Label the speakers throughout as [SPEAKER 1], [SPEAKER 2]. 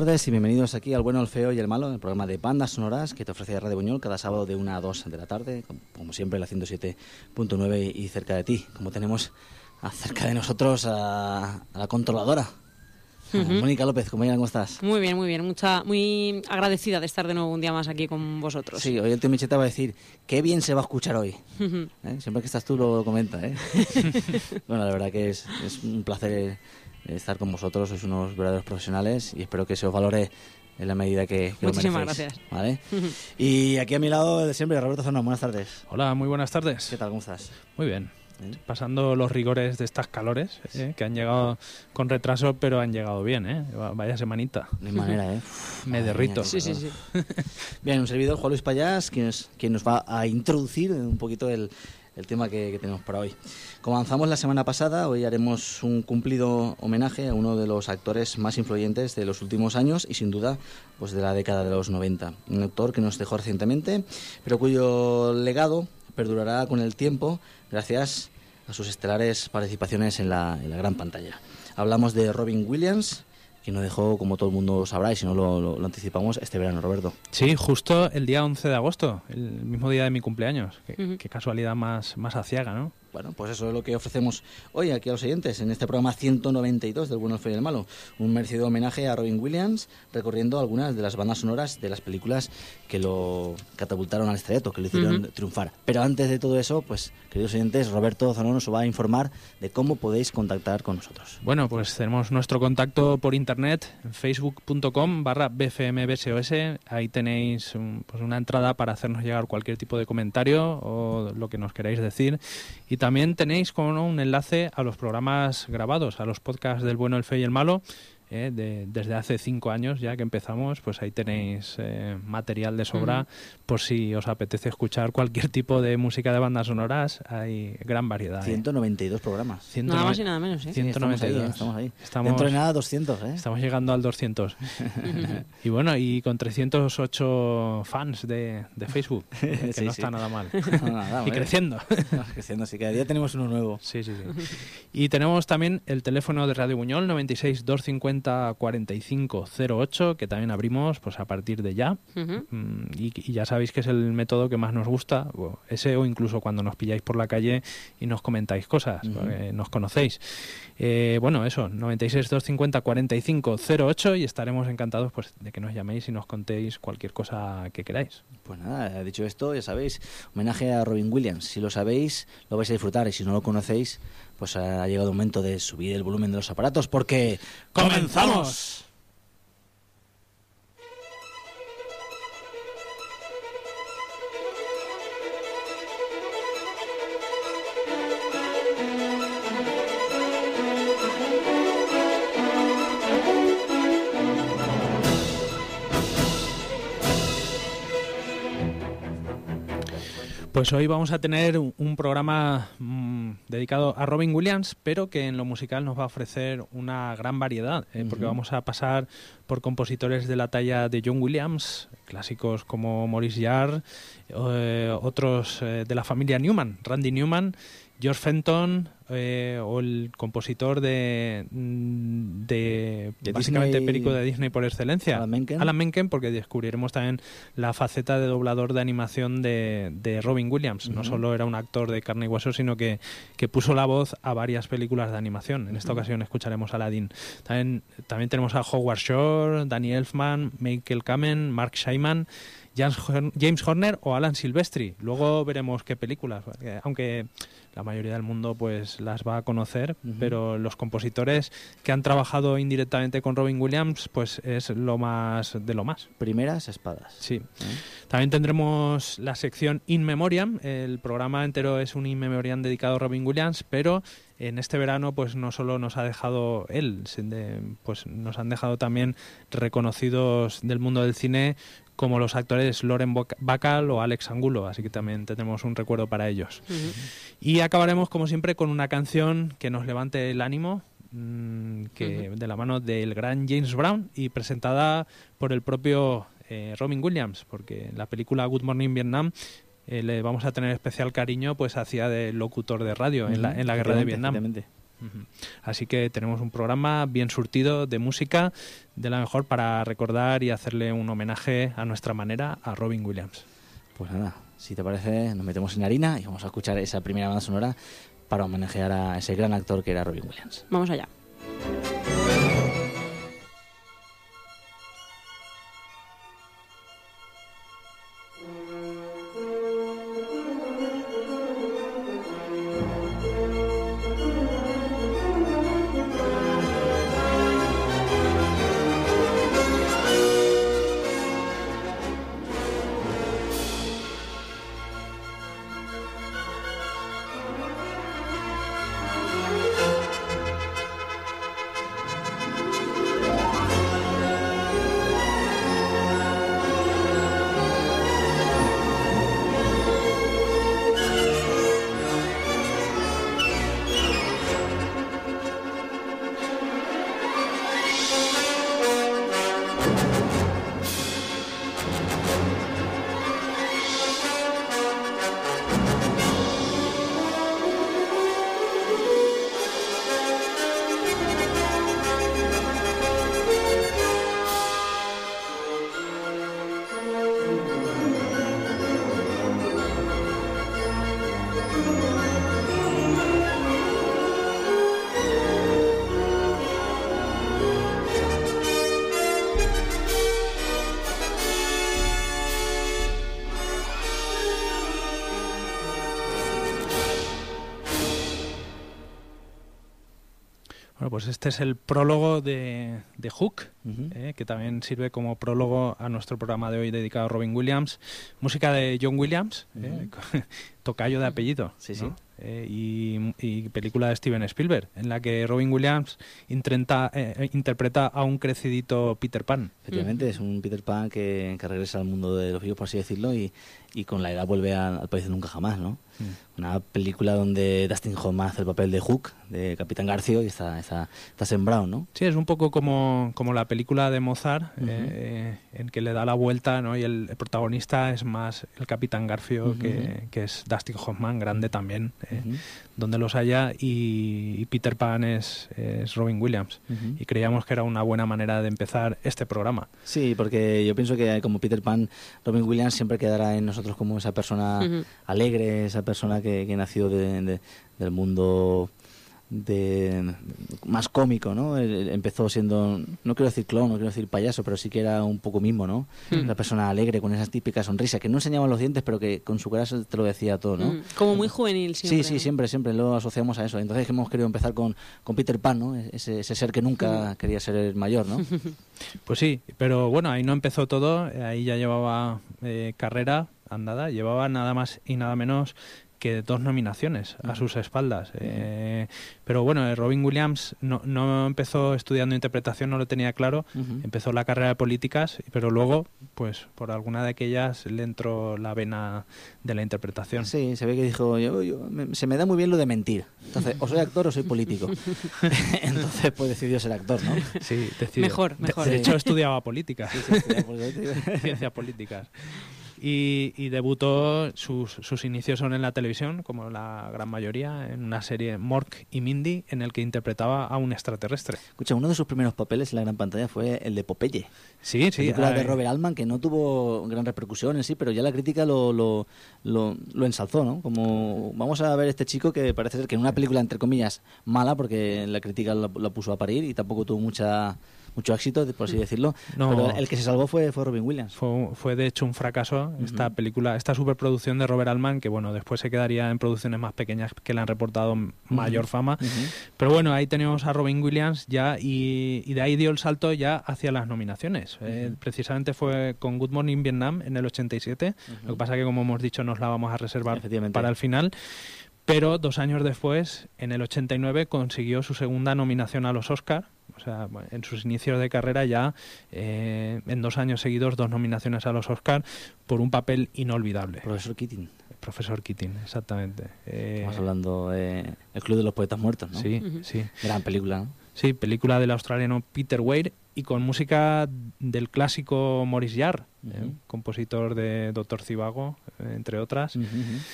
[SPEAKER 1] tardes y bienvenidos aquí al Bueno, el Feo y el Malo, el programa de bandas sonoras que te ofrece Radio Buñol cada sábado de 1 a 2 de la tarde, como siempre la 107.9 y cerca de ti, como tenemos cerca de nosotros a la controladora. Mónica López, ¿cómo estás?
[SPEAKER 2] Muy bien, muy agradecida de estar de nuevo un día más aquí con vosotros.
[SPEAKER 1] Sí, hoy el tío Micheta va a decir, qué bien se va a escuchar hoy. Siempre que estás tú lo comenta, ¿eh? Bueno, la verdad que es un placer estar con vosotros, sois unos verdaderos profesionales y espero que se os valore en la medida que lo merecéis.
[SPEAKER 2] Muchísimas gracias.
[SPEAKER 1] ¿Vale? Y aquí a mi lado de siempre, Roberto Zorno, buenas tardes.
[SPEAKER 3] Hola, muy buenas tardes.
[SPEAKER 1] ¿Qué tal, cómo estás?
[SPEAKER 3] Muy bien. Pasando los rigores de estas calores, que han llegado con retraso, pero han llegado bien, ¿eh? Vaya semanita.
[SPEAKER 1] No hay manera, ¿eh?
[SPEAKER 3] Me derrito.
[SPEAKER 2] Sí.
[SPEAKER 1] Bien, un servidor, Juan Luis Payás, quien nos va a introducir un poquito el tema que tenemos para hoy. Como avanzamos la semana pasada, hoy haremos un cumplido homenaje a uno de los actores más influyentes de los últimos años y sin duda pues de la década de los 90. Un actor que nos dejó recientemente, pero cuyo legado perdurará con el tiempo gracias a sus estelares participaciones en la gran pantalla. Hablamos de Robin Williams, que nos dejó, como todo el mundo sabrá, y si no lo anticipamos, este verano, Roberto.
[SPEAKER 3] Sí, justo el día 11 de agosto, el mismo día de mi cumpleaños. Qué casualidad más aciaga, ¿no?
[SPEAKER 1] Bueno, pues eso es lo que ofrecemos hoy aquí a los oyentes en este programa 192 del Bueno, el Feo y el Malo. Un merecido homenaje a Robin Williams, recorriendo algunas de las bandas sonoras de las películas que lo catapultaron al estrellato, que lo hicieron triunfar. Pero antes de todo eso, pues, queridos oyentes, Roberto Zanón nos va a informar de cómo podéis contactar con nosotros.
[SPEAKER 3] Bueno, pues tenemos nuestro contacto por internet, en facebook.com/bfmbsos. Ahí tenéis una entrada para hacernos llegar cualquier tipo de comentario o lo que nos queráis decir. Y también tenéis como un enlace a los programas grabados, a los podcasts del Bueno, el Feo y el Malo. Desde hace 5 años ya que empezamos, pues ahí tenéis material de sobra por si os apetece escuchar cualquier tipo de música de bandas sonoras. Hay gran variedad.
[SPEAKER 1] 192 programas.
[SPEAKER 2] Nada más y nada menos, ¿eh?
[SPEAKER 3] 192.
[SPEAKER 1] Estamos ahí. Dentro de nada 200, ¿eh?
[SPEAKER 3] Estamos llegando al 200. Y bueno, y con 308 fans de Facebook, que sí, no está nada mal.
[SPEAKER 1] Nada,
[SPEAKER 3] y creciendo.
[SPEAKER 1] Creciendo, sí, cada día tenemos uno nuevo.
[SPEAKER 3] Sí. Y tenemos también el teléfono de Radio Buñol, 96 250 4508, que también abrimos pues a partir de ya. Y ya sabéis que es el método que más nos gusta, ese o incluso cuando nos pilláis por la calle y nos comentáis cosas, porque nos conocéis. Bueno, eso, 96 250 4508, y estaremos encantados pues de que nos llaméis y nos contéis cualquier cosa que queráis.
[SPEAKER 1] Pues nada, dicho esto, ya sabéis, homenaje a Robin Williams. Si lo sabéis, lo vais a disfrutar, y si no lo conocéis, pues ha llegado el momento de subir el volumen de los aparatos, porque ¡comenzamos!
[SPEAKER 3] Pues hoy vamos a tener un programa dedicado a Robin Williams, pero que en lo musical nos va a ofrecer una gran variedad, porque vamos a pasar por compositores de la talla de John Williams, clásicos como Maurice Jarre, otros de la familia Newman, Randy Newman, George Fenton, o el compositor de básicamente
[SPEAKER 1] Disney,
[SPEAKER 3] perico de Disney por excelencia,
[SPEAKER 1] Alan
[SPEAKER 3] Menken, porque descubriremos también la faceta de doblador de animación de Robin Williams. No solo era un actor de carne y hueso, sino que puso la voz a varias películas de animación. En esta ocasión escucharemos a Aladdin. También tenemos a Howard Shore, Danny Elfman, Michael Kamen, Mark Scheinman, James Horner o Alan Silvestri. Luego veremos qué películas, aunque la mayoría del mundo pues las va a conocer, pero los compositores que han trabajado indirectamente con Robin Williams pues es lo más de lo más.
[SPEAKER 1] Primeras espadas.
[SPEAKER 3] Sí. También tendremos la sección In Memoriam. El programa entero es un In Memoriam dedicado a Robin Williams, pero en este verano pues no solo nos ha dejado él, pues nos han dejado también reconocidos del mundo del cine como los actores Lauren Bacall o Alex Angulo, así que también tenemos un recuerdo para ellos. Y acabaremos como siempre con una canción que nos levante el ánimo, que de la mano del gran James Brown y presentada por el propio Robin Williams, porque en la película Good Morning Vietnam le vamos a tener especial cariño pues hacia de locutor de radio en la guerra de Vietnam. Así que tenemos un programa bien surtido de música de la mejor para recordar y hacerle un homenaje a nuestra manera a Robin Williams.
[SPEAKER 1] Pues nada, si te parece, nos metemos en harina y vamos a escuchar esa primera banda sonora para homenajear a ese gran actor que era Robin Williams.
[SPEAKER 2] Vamos allá.
[SPEAKER 3] Bueno, pues este es el prólogo de Hook, que también sirve como prólogo a nuestro programa de hoy dedicado a Robin Williams. Música de John Williams, tocayo de apellido,
[SPEAKER 1] sí,
[SPEAKER 3] ¿no? Y película de Steven Spielberg, en la que Robin Williams interpreta a un crecidito Peter Pan.
[SPEAKER 1] Efectivamente, es un Peter Pan que regresa al mundo de los vivos, por así decirlo, y con la edad vuelve al país de nunca jamás, ¿no? Una película donde Dustin Hoffman hace el papel de Hook, de Capitán Garfio, y está sembrado, ¿no?
[SPEAKER 3] Sí, es un poco como la película de Mozart, en que le da la vuelta, ¿no? Y el protagonista es más el Capitán Garfio, que es Dustin Hoffman, grande también, donde los haya, y Peter Pan es Robin Williams. Y creíamos que era una buena manera de empezar este programa.
[SPEAKER 1] Sí, porque yo pienso que como Peter Pan, Robin Williams siempre quedará en nosotros como esa persona alegre, esa persona que nació del mundo más cómico, ¿no? Él empezó siendo, no quiero decir clown, no quiero decir payaso, pero sí que era un poco mimo, ¿no? Una persona alegre, con esas típicas sonrisas, que no enseñaba los dientes, pero que con su cara te lo decía todo, ¿no?
[SPEAKER 2] Como muy juvenil siempre.
[SPEAKER 1] Sí, siempre lo asociamos a eso. Entonces hemos querido empezar con Peter Pan, ¿no? Ese ser que nunca quería ser mayor, ¿no?
[SPEAKER 3] Pues sí, pero bueno, ahí no empezó todo, ahí ya llevaba carrera andada, llevaba nada más y nada menos que 2 nominaciones a sus espaldas. Pero bueno, Robin Williams no empezó estudiando interpretación, no lo tenía claro, empezó la carrera de políticas, pero luego, pues por alguna de aquellas le entró la vena de la interpretación.
[SPEAKER 1] Sí, se ve que dijo, se me da muy bien lo de mentir. Entonces, o soy actor o soy político. Entonces, pues decidió ser actor, ¿no?
[SPEAKER 3] Sí, decidió.
[SPEAKER 2] Mejor.
[SPEAKER 3] De hecho, estudiaba políticas.
[SPEAKER 1] Sí, estudiaba políticas.
[SPEAKER 3] Ciencias políticas. Y debutó, sus inicios son en la televisión, como la gran mayoría, en una serie Mork y Mindy, en el que interpretaba a un extraterrestre.
[SPEAKER 1] Escucha, uno de sus primeros papeles en la gran pantalla fue el de Popeye.
[SPEAKER 3] Sí.
[SPEAKER 1] Película de Robert Altman, que no tuvo gran repercusión en sí, pero ya la crítica lo ensalzó, ¿no? Como, vamos a ver este chico que parece ser que en una película, entre comillas, mala, porque la crítica la puso a parir y tampoco tuvo mucho éxito, por así decirlo, pero el que se salvó fue Robin Williams.
[SPEAKER 3] Fue de hecho un fracaso esta película, esta superproducción de Robert Altman, que bueno, después se quedaría en producciones más pequeñas que le han reportado mayor fama, pero bueno, ahí tenemos a Robin Williams ya, y de ahí dio el salto ya hacia las nominaciones. Precisamente fue con Good Morning Vietnam en el 87, lo que pasa que, como hemos dicho, nos la vamos a reservar para el final. Pero 2 años después, en el 89, consiguió su segunda nominación a los Oscar. O sea, en sus inicios de carrera ya, en 2 años seguidos, 2 nominaciones a los Oscar por un papel inolvidable. Profesor Keating, exactamente.
[SPEAKER 1] Estamos hablando de El Club de los Poetas Muertos, ¿no?
[SPEAKER 3] Sí.
[SPEAKER 1] Gran película, ¿no?
[SPEAKER 3] Sí, película del australiano Peter Weir, y con música del clásico Maurice Jarre, compositor de Doctor Zhivago, entre otras.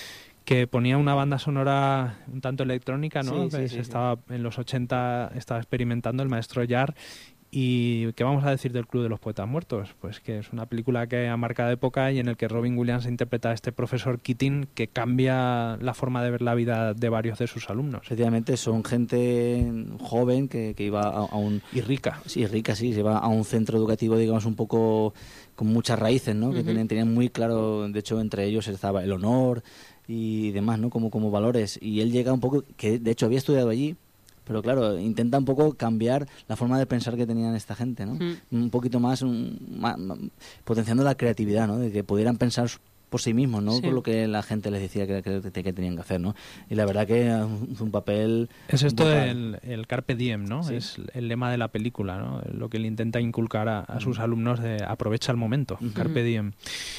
[SPEAKER 3] que ponía una banda sonora un tanto electrónica, ¿no?
[SPEAKER 1] Sí.
[SPEAKER 3] Estaba en los 80, estaba experimentando el maestro Jarre. ¿Y qué vamos a decir del Club de los Poetas Muertos? Pues que es una película que ha marcado época y en el que Robin Williams interpreta a este profesor Keating que cambia la forma de ver la vida de varios de sus alumnos.
[SPEAKER 1] Efectivamente, son gente joven que iba a un...
[SPEAKER 3] Y rica.
[SPEAKER 1] Sí, rica, sí, se va a un centro educativo, digamos, un poco con muchas raíces, ¿no? Que tenían muy claro, de hecho, entre ellos estaba el honor y demás, ¿no? Como valores. Y él llega un poco, que de hecho había estudiado allí, pero claro, intenta un poco cambiar la forma de pensar que tenían esta gente, ¿no? Un poquito más, potenciando la creatividad, ¿no? De que pudieran pensar por sí mismos, ¿no? Por lo que la gente les decía que tenían que hacer, ¿no? Y la verdad que es un papel...
[SPEAKER 3] Es esto
[SPEAKER 1] brutal.
[SPEAKER 3] del Carpe Diem, ¿no? Sí. Es el lema de la película, ¿no? Lo que él intenta inculcar a sus alumnos de aprovecha el momento, Carpe Diem.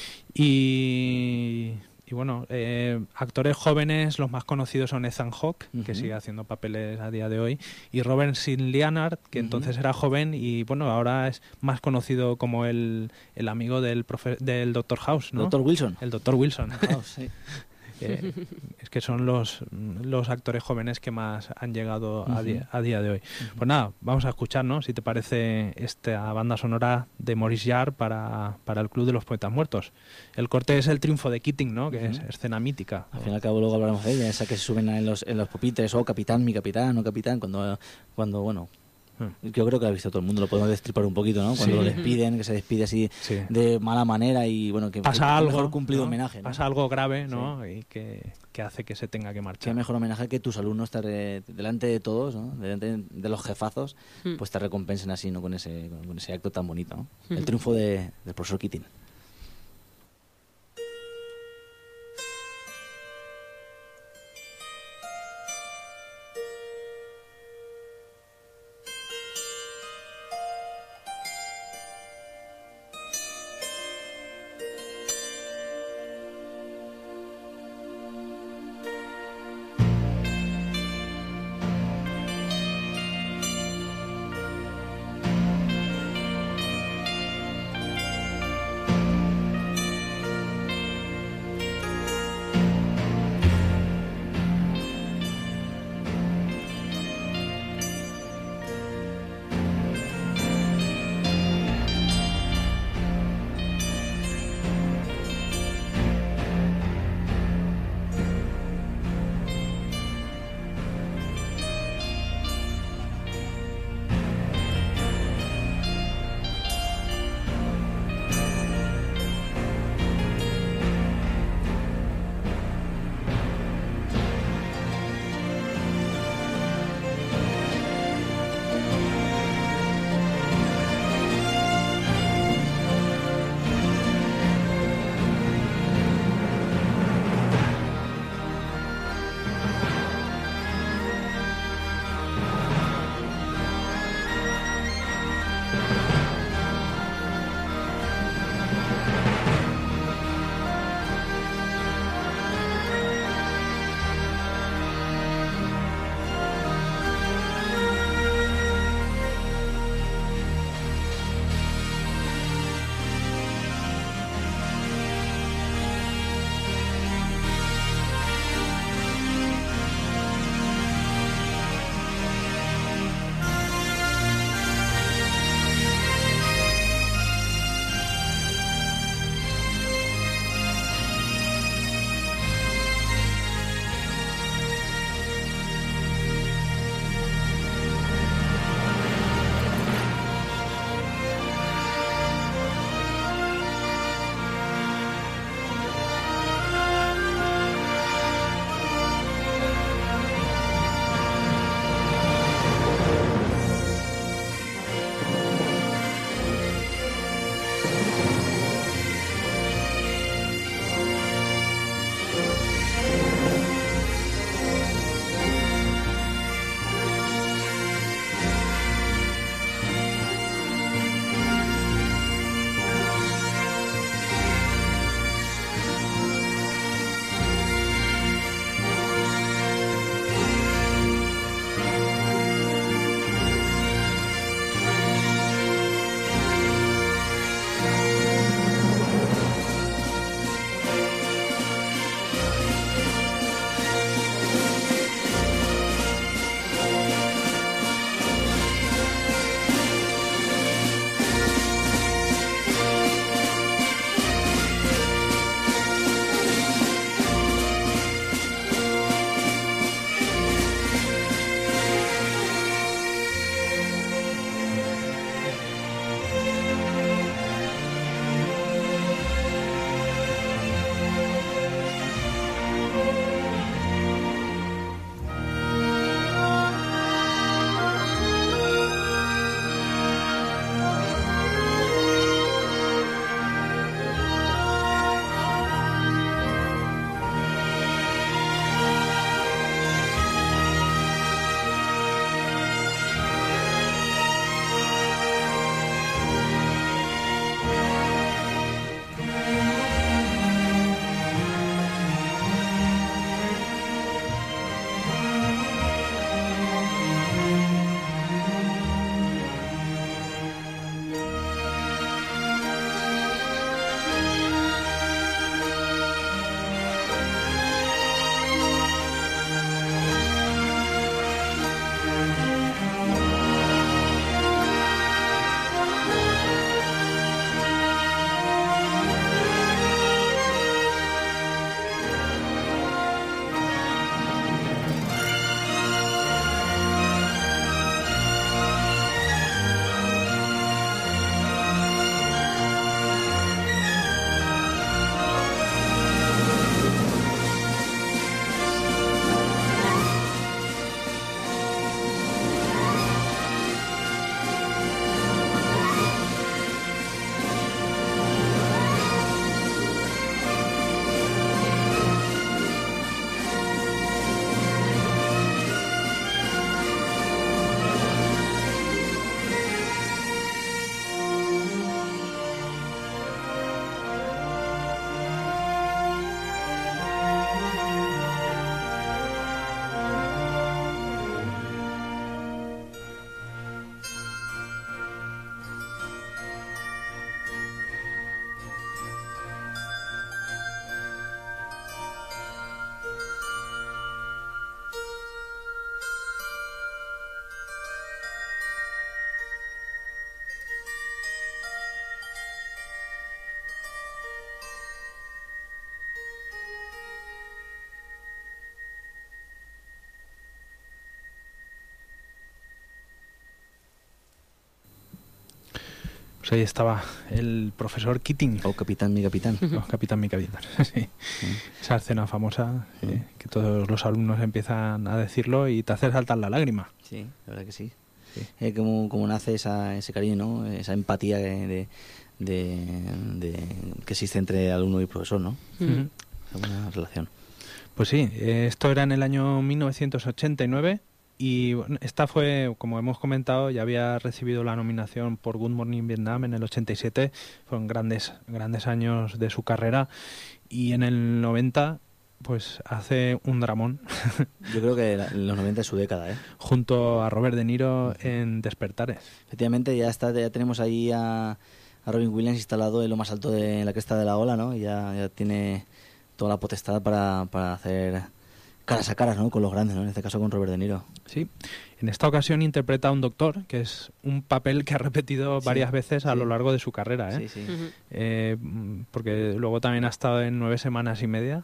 [SPEAKER 3] Y bueno, actores jóvenes, los más conocidos son Ethan Hawke, que sigue haciendo papeles a día de hoy, y Robert Sean Leonard, que entonces era joven y bueno, ahora es más conocido como el amigo del Dr. House, ¿no?
[SPEAKER 1] Dr. Wilson.
[SPEAKER 3] El Dr. Wilson.
[SPEAKER 1] House, sí.
[SPEAKER 3] Es que son los actores jóvenes que más han llegado a día de hoy. Pues nada, vamos a escuchar, ¿no? Si te parece, esta banda sonora de Maurice Jarre para el Club de los Poetas Muertos. El corte es el triunfo de Keating, ¿no? Que es escena mítica.
[SPEAKER 1] Al fin y al cabo luego hablaremos de ella, esa que se suben en los pupitres, capitán, mi capitán, o capitán, cuando bueno... Yo creo que lo ha visto todo el mundo, lo podemos destripar un poquito, ¿no? Cuando lo despiden, que se despide así de mala manera y bueno, que
[SPEAKER 3] pasa algo,
[SPEAKER 1] mejor cumplido, ¿no? Homenaje, ¿no?
[SPEAKER 3] Pasa algo grave, ¿no? Y que hace que se tenga que marchar.
[SPEAKER 1] Qué mejor homenaje que tus alumnos delante de todos, ¿no? Delante de los jefazos, pues te recompensen así, ¿no? Con ese acto tan bonito, ¿no? El triunfo del profesor Keating.
[SPEAKER 3] Pues ahí estaba el profesor Keating.
[SPEAKER 1] O Capitán, mi capitán.
[SPEAKER 3] O Capitán, mi capitán. Sí. Esa escena famosa que todos los alumnos empiezan a decirlo y te hace saltar la lágrima.
[SPEAKER 1] Sí, la verdad que sí. Como nace ese cariño, ¿no? Esa empatía de que existe entre alumno y profesor, ¿no? Una buena relación.
[SPEAKER 3] Pues sí, esto era en el año 1989 y esta fue, como hemos comentado, ya había recibido la nominación por Good Morning Vietnam en el 87, fueron grandes años de su carrera, y en el 90 pues hace un dramón.
[SPEAKER 1] Yo creo que los 90 es su década, ¿eh?
[SPEAKER 3] Junto a Robert De Niro en Despertares.
[SPEAKER 1] Efectivamente, ya tenemos ahí a Robin Williams instalado en lo más alto de la cresta de la ola, ¿no? Y ya tiene toda la potestad para hacer caras a caras, ¿no? Con los grandes, ¿no? En este caso con Robert De Niro.
[SPEAKER 3] Sí, en esta ocasión interpreta a un doctor, que es un papel que ha repetido varias veces a lo largo de su carrera, ¿eh?
[SPEAKER 1] Sí.
[SPEAKER 3] Porque luego también ha estado en 9 semanas y media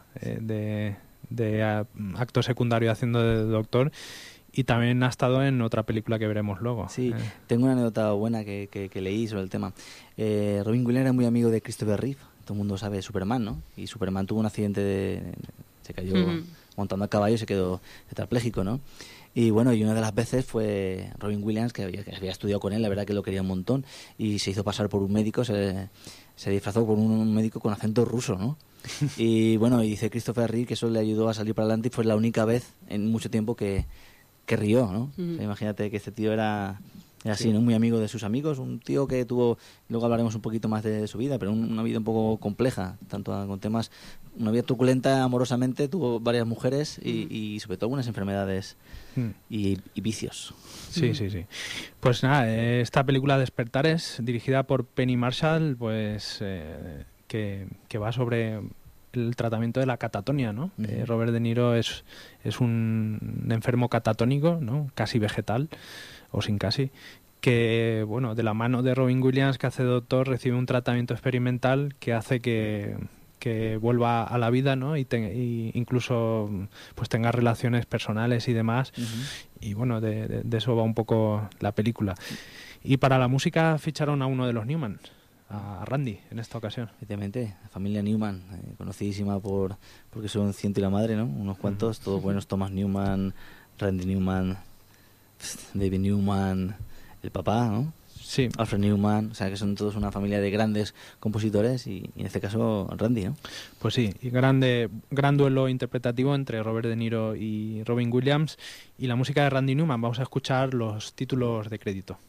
[SPEAKER 3] de acto secundario haciendo de doctor, y también ha estado en otra película que veremos luego.
[SPEAKER 1] Sí, tengo una anécdota buena que leí sobre el tema. Robin Williams era muy amigo de Christopher Reeve, todo el mundo sabe, Superman, ¿no? Y Superman tuvo un accidente, se cayó montando a caballo y se quedó tetrapléjico, ¿no? Y bueno, y una de las veces fue Robin Williams, que había estudiado con él, la verdad que lo quería un montón, y se hizo pasar por un médico, se disfrazó por un médico con acento ruso, ¿no? Y bueno, y dice Christopher Reeve que eso le ayudó a salir para adelante y fue la única vez en mucho tiempo que rió, ¿no? O sea, imagínate que este tío era así, ¿no? Muy amigo de sus amigos, un tío que tuvo, luego hablaremos un poquito más de su vida, pero una vida un poco compleja, tanto con temas, una vida truculenta amorosamente, tuvo varias mujeres y sobre todo algunas enfermedades y vicios.
[SPEAKER 3] Sí. Pues nada, esta película Despertares, dirigida por Penny Marshall, pues que va sobre el tratamiento de la catatonia, ¿no? Robert De Niro es un enfermo catatónico, ¿no? Casi vegetal, o sin casi, que, bueno, de la mano de Robin Williams, que hace doctor, recibe un tratamiento experimental que hace que vuelva a la vida, ¿no? Y incluso pues tenga relaciones personales y demás. Y bueno, de eso va un poco la película. Y para la música ficharon a uno de los Newman, a Randy, en esta ocasión.
[SPEAKER 1] Efectivamente, la familia Newman, conocidísima porque son Ciento y la madre, ¿no? Unos cuantos, todos buenos: Thomas Newman, Randy Newman, David Newman, el papá, ¿no?
[SPEAKER 3] Sí.
[SPEAKER 1] Alfred Newman, o sea que son todos una familia de grandes compositores y en este caso Randy, ¿no?
[SPEAKER 3] Pues sí, y gran duelo interpretativo entre Robert De Niro y Robin Williams, y la música de Randy Newman. Vamos a escuchar los títulos de crédito.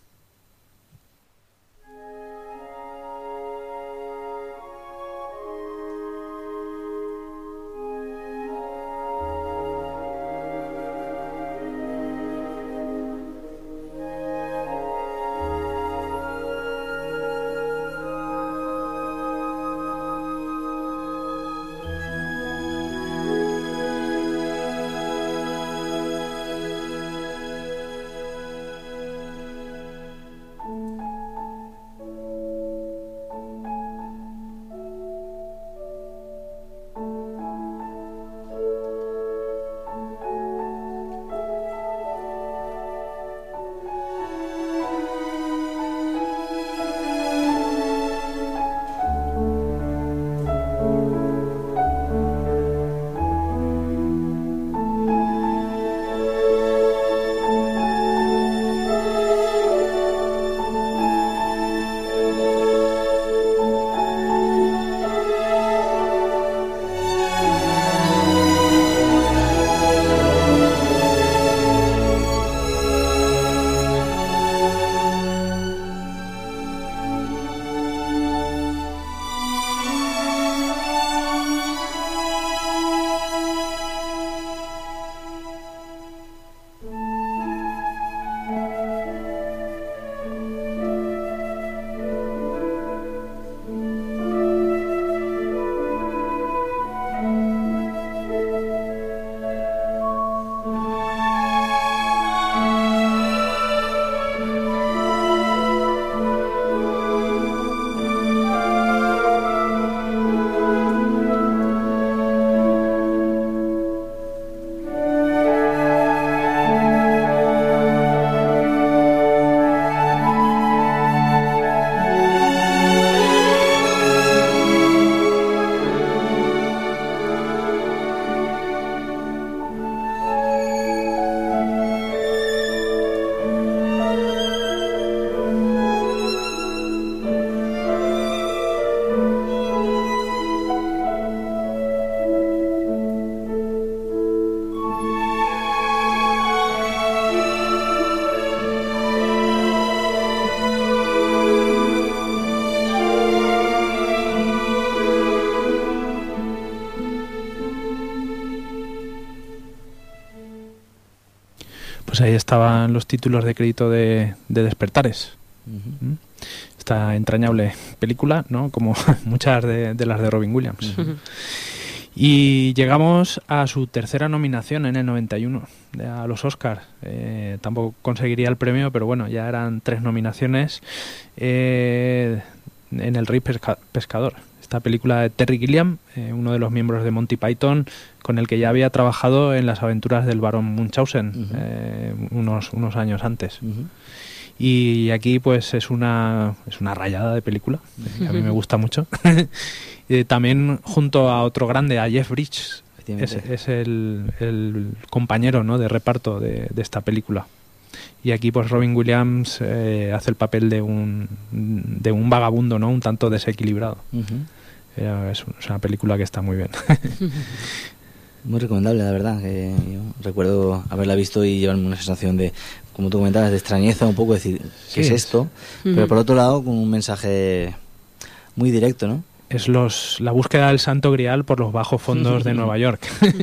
[SPEAKER 3] Pues ahí estaban los títulos de crédito de Despertares.
[SPEAKER 1] Uh-huh.
[SPEAKER 3] Esta entrañable película, ¿no? Como muchas de las de Robin Williams.
[SPEAKER 1] Uh-huh.
[SPEAKER 3] Y llegamos a su tercera nominación en el 91 a los Oscars. Tampoco conseguiría el premio, pero bueno, ya eran 3 nominaciones en El Rey Pescador. Esta película de Terry Gilliam, uno de los miembros de Monty Python, con el que ya había trabajado en las aventuras del barón Munchausen unos años antes.
[SPEAKER 1] Uh-huh.
[SPEAKER 3] Y aquí pues es una rayada de película, a mí me gusta mucho. También junto a otro grande, a Jeff Bridges, es el compañero, ¿no?, de reparto de esta película. Y aquí pues Robin Williams hace el papel de un vagabundo, ¿no?, un tanto desequilibrado. Uh-huh. Es una película que está muy bien.
[SPEAKER 1] Muy recomendable, la verdad. Yo recuerdo haberla visto y llevarme una sensación de, como tú comentabas, de extrañeza, un poco decir, ¿qué es esto? Uh-huh. Pero por otro lado, con un mensaje muy directo, ¿no?
[SPEAKER 3] Es la búsqueda del Santo Grial por los bajos fondos de Nueva York.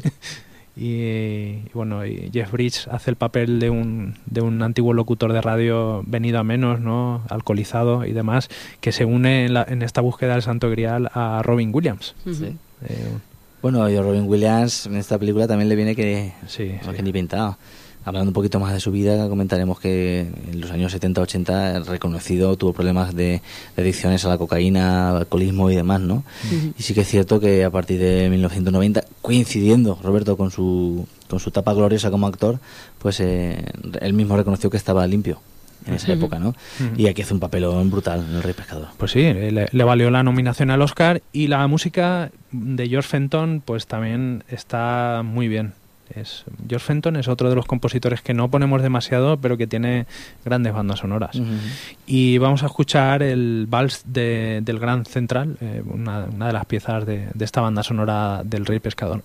[SPEAKER 3] Y bueno, y Jeff Bridges hace el papel de un antiguo locutor de radio venido a menos, ¿no?, alcoholizado y demás, que se une en esta búsqueda del Santo Grial a Robin Williams.
[SPEAKER 1] Sí. Bueno, y a Robin Williams en esta película también le viene que ni pintado. Hablando un poquito más de su vida, comentaremos que en los años 70-80 reconocido tuvo problemas de adicciones a la cocaína, al alcoholismo y demás, ¿no? Uh-huh. Y sí que es cierto que a partir de 1990, coincidiendo, Roberto, con su etapa gloriosa como actor, pues él mismo reconoció que estaba limpio en esa época, ¿no? Uh-huh. Y aquí hace un papelón brutal en El Rey Pescador.
[SPEAKER 3] Pues sí, le valió la nominación al Oscar, y la música de George Fenton pues también está muy bien. George Fenton es otro de los compositores que no ponemos demasiado, pero que tiene grandes bandas sonoras. Uh-huh. Y vamos a escuchar el vals del Grand Central, una de las piezas de esta banda sonora del Rey Pescador.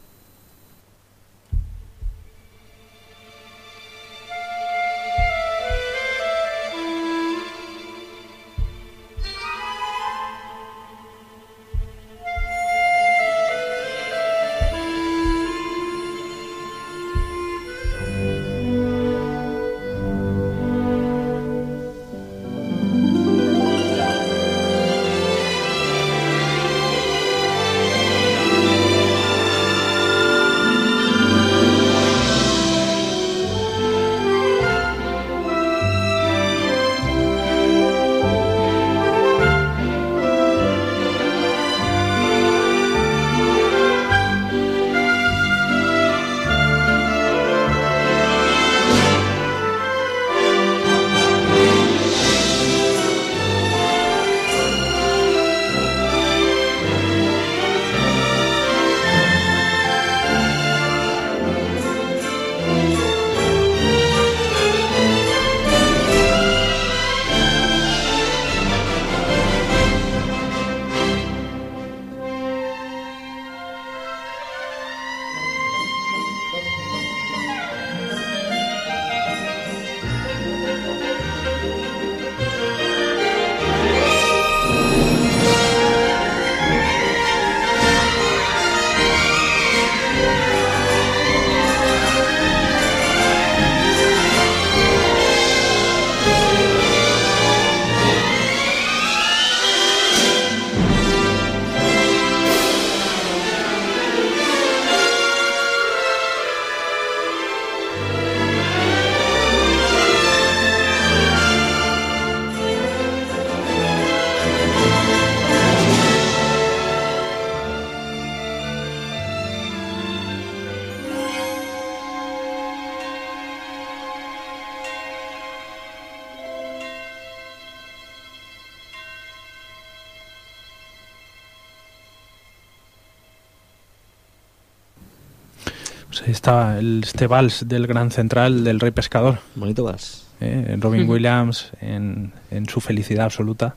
[SPEAKER 3] Pues ahí está este vals del Gran Central del Rey Pescador.
[SPEAKER 1] Bonito vals.
[SPEAKER 3] Robin Williams en su felicidad absoluta,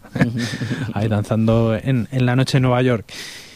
[SPEAKER 3] ahí danzando en la noche de Nueva York.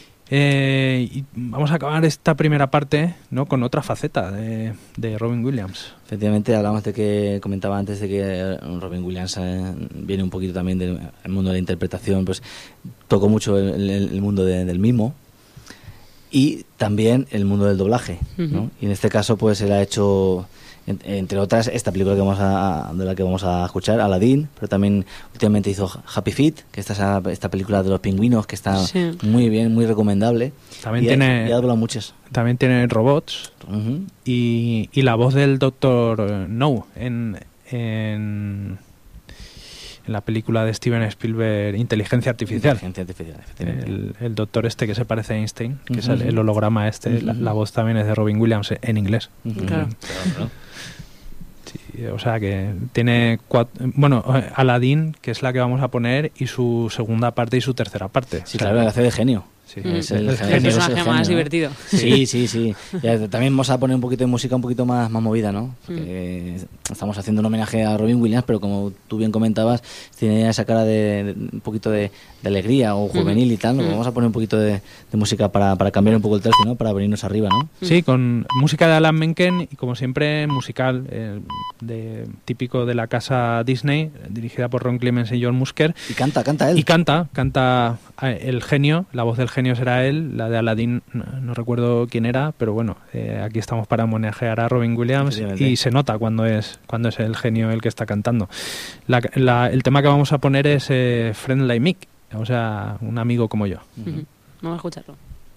[SPEAKER 3] Y vamos a acabar esta primera parte, ¿no?, con otra faceta de Robin Williams.
[SPEAKER 1] Efectivamente, hablamos de que comentaba antes de que Robin Williams viene un poquito también del mundo de la interpretación, pues tocó mucho el mundo del mimo y también el mundo del doblaje, ¿no? Y en este caso pues él ha hecho entre otras, esta película de la que vamos a escuchar, Aladdin, pero también últimamente hizo Happy Feet, que esta película de los pingüinos, que está muy bien, muy recomendable.
[SPEAKER 3] También
[SPEAKER 1] y ha hablado muchas.
[SPEAKER 3] También tiene robots y la voz del Dr. No en la película de Steven Spielberg, Inteligencia Artificial.
[SPEAKER 1] Efectivamente.
[SPEAKER 3] El doctor que se parece a Einstein, que es el holograma la voz también es de Robin Williams en inglés.
[SPEAKER 2] Claro.
[SPEAKER 3] Sí, o sea que tiene Aladdin, que es la que vamos a poner, y su segunda parte y su tercera parte.
[SPEAKER 1] Sí, claro, hace de genio.
[SPEAKER 3] Sí,
[SPEAKER 1] es
[SPEAKER 2] el personaje más divertido.
[SPEAKER 1] Sí. También vamos a poner un poquito de música un poquito más movida, ¿no? Porque estamos haciendo un homenaje a Robin Williams, pero como tú bien comentabas, tiene esa cara de un poquito de alegría o juvenil y tal, ¿no? Vamos a poner un poquito de música para cambiar un poco el tercio, ¿no? Para venirnos arriba, ¿no?
[SPEAKER 3] Sí, con música de Alan Menken y como siempre musical, típico de la casa Disney, dirigida por Ron Clements y John Musker.
[SPEAKER 1] Y canta él.
[SPEAKER 3] Y canta el genio, la voz del genio será él, la de Aladdin no recuerdo quién era, pero bueno, aquí estamos para homenajear a Robin Williams y se nota cuando es el genio el que está cantando. El tema que vamos a poner es Friend Like Mick, o sea, un amigo como yo.
[SPEAKER 2] Vamos a escucharlo.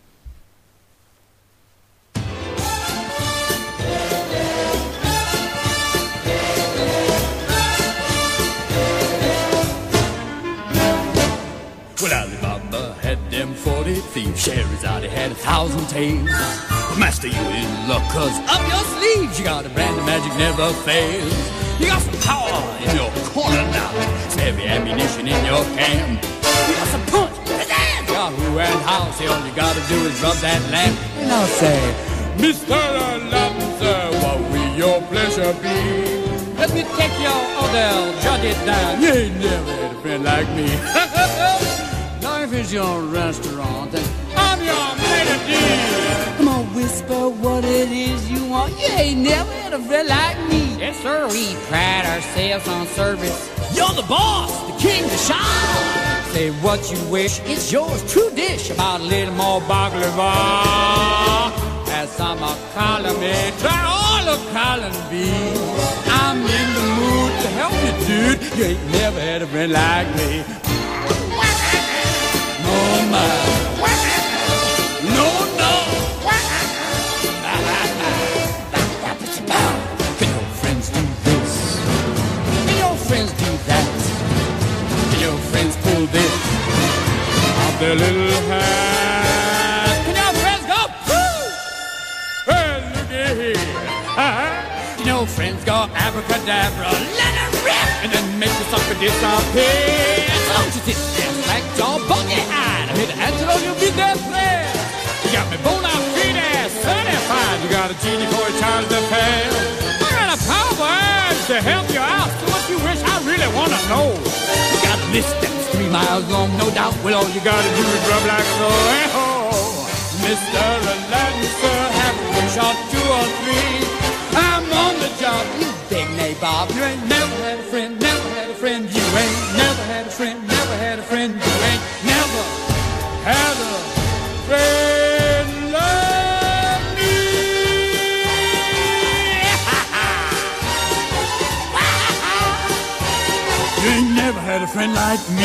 [SPEAKER 4] Well, Alibaba had them 40 thieves, Sherazade had 1,000 tales. But master, you in luck, 'cause up your sleeves you got a brand of magic never fails. You got some power in your corner now, some heavy ammunition in your camp. You got some punch, pizzazz, Yahoo and how. Say all you gotta do is rub that lamp. And I'll say, Mr. Aladdin, sir, what will your pleasure be? Let me take your order, jot it down. You ain't never had a friend like me. Now if it's your restaurant, then I'm your melody. Come on, whisper what it is you want. You ain't never had a friend like me. Yes, sir, we pride ourselves on service. You're the boss, the king, the shah. Say what you wish, it's yours, true dish. About a little more baklava. As some are calling me, try all of calling me. I'm in the mood to help you, dude. You ain't never had a friend like me. Oh my. No. Can your friends do this? Can your friends do that? Can your friends pull this off their little hat? Can your friends go, woo? Well, looky here. Can your friends go abracadabra, let it rip, and then make the sucker disappear? Don't you sit there like your buggy-eyed. I hit the antelope, you'll be dead friend. You got me bona fide, certified. You got a genie for a child to pay. I got a power to help you out. So what you wish, I really want to know. You got a list that's 3 miles long, no doubt. Well, all you got to do is rub like so. Oh, Mr. Aladdin, sir, have a wish or 2 or 3. I'm on the job, you big nabob. You ain't never had a friend, never had a friend. You ain't never had a friend, never had a friend. You ain't never had a friend like me. You ain't never had a friend like me.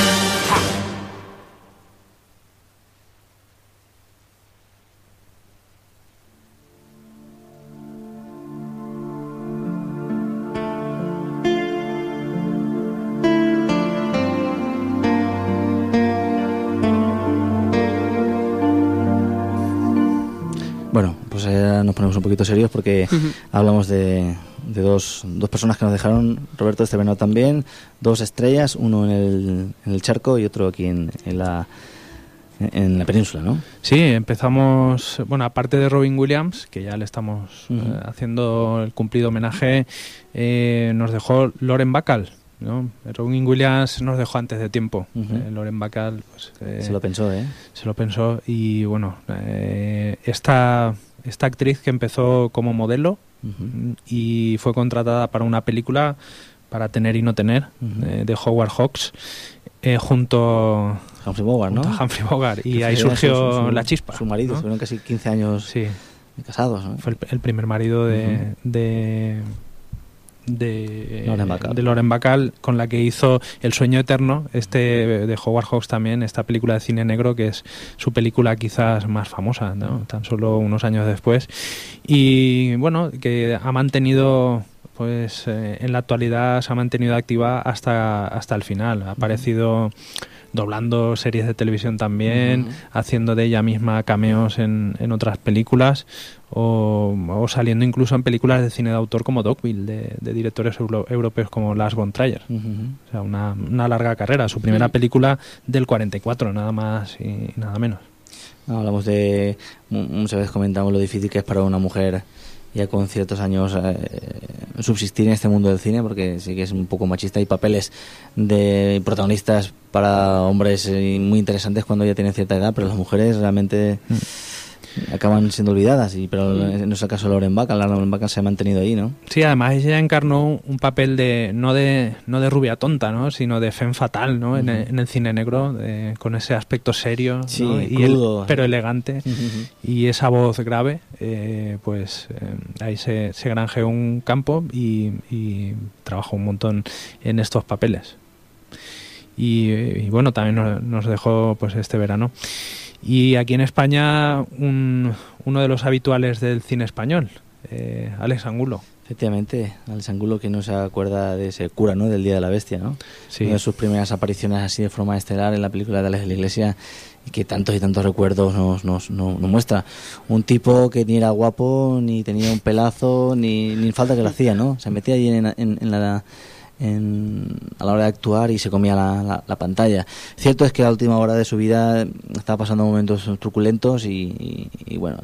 [SPEAKER 1] Bueno, pues ahora nos ponemos un poquito serios porque hablamos de dos personas que nos dejaron, Roberto, este verano también, 2 estrellas, uno en el charco y otro aquí en la península, ¿no?
[SPEAKER 3] Sí, empezamos, bueno, aparte de Robin Williams, que ya le estamos haciendo el cumplido homenaje, nos dejó Lauren Bacall, ¿no? Robin Williams nos dejó antes de tiempo. Lauren Bacall pues,
[SPEAKER 1] se lo pensó,
[SPEAKER 3] se lo pensó y bueno, esta actriz que empezó como modelo y fue contratada para una película, para Tener y no tener, de Howard Hawks, junto a
[SPEAKER 1] Humphrey Bogart, ¿no?
[SPEAKER 3] Humphrey Bogart, y ahí surgió la chispa.
[SPEAKER 1] Su marido,
[SPEAKER 3] ¿no?
[SPEAKER 1] Fueron casi 15 años casados, ¿no?
[SPEAKER 3] Fue el primer marido de Lauren Bacall, con la que hizo El sueño eterno, de Howard Hawks también, esta película de cine negro que es su película quizás más famosa, ¿no? Tan solo unos años después. Y bueno, que ha mantenido... pues en la actualidad se ha mantenido activa hasta el final. Ha aparecido doblando series de televisión también, haciendo de ella misma cameos en otras películas o saliendo incluso en películas de cine de autor como Dogville, de directores europeos como Lars von Trier. O sea, una larga carrera. Su primera película del 44, nada más y nada menos.
[SPEAKER 1] Hablamos de... Muchas veces comentamos lo difícil que es para una mujer ya con ciertos años subsistir en este mundo del cine, porque sí que es un poco machista. Hay papeles de protagonistas para hombres muy interesantes cuando ya tienen cierta edad, pero las mujeres realmente acaban siendo olvidadas, pero no es el caso de Lauren Bacall. Lauren Bacall se ha mantenido ahí, ¿no?
[SPEAKER 3] Sí, además ella encarnó un papel no de rubia tonta, ¿no? Sino de femme fatal, ¿no? En el cine negro, con ese aspecto serio,
[SPEAKER 1] sí,
[SPEAKER 3] ¿no? Pero elegante, y esa voz grave, ahí se granjeó un campo y trabajó un montón en estos papeles. Y bueno, también nos dejó pues este verano. Y aquí en España uno de los habituales del cine español, Alex Angulo.
[SPEAKER 1] Efectivamente, Alex Angulo, que no se acuerda de ese cura, ¿no? Del Día de la Bestia, ¿no?
[SPEAKER 3] Sí.
[SPEAKER 1] Una de sus primeras apariciones así de forma estelar en la película de Alex de la Iglesia, y que tantos y tantos recuerdos nos muestra. Un tipo que ni era guapo, ni tenía un pelazo, ni falta que lo hacía, ¿no? Se metía ahí a la hora de actuar y se comía la pantalla. Cierto es que a la última hora de su vida estaba pasando momentos truculentos y bueno,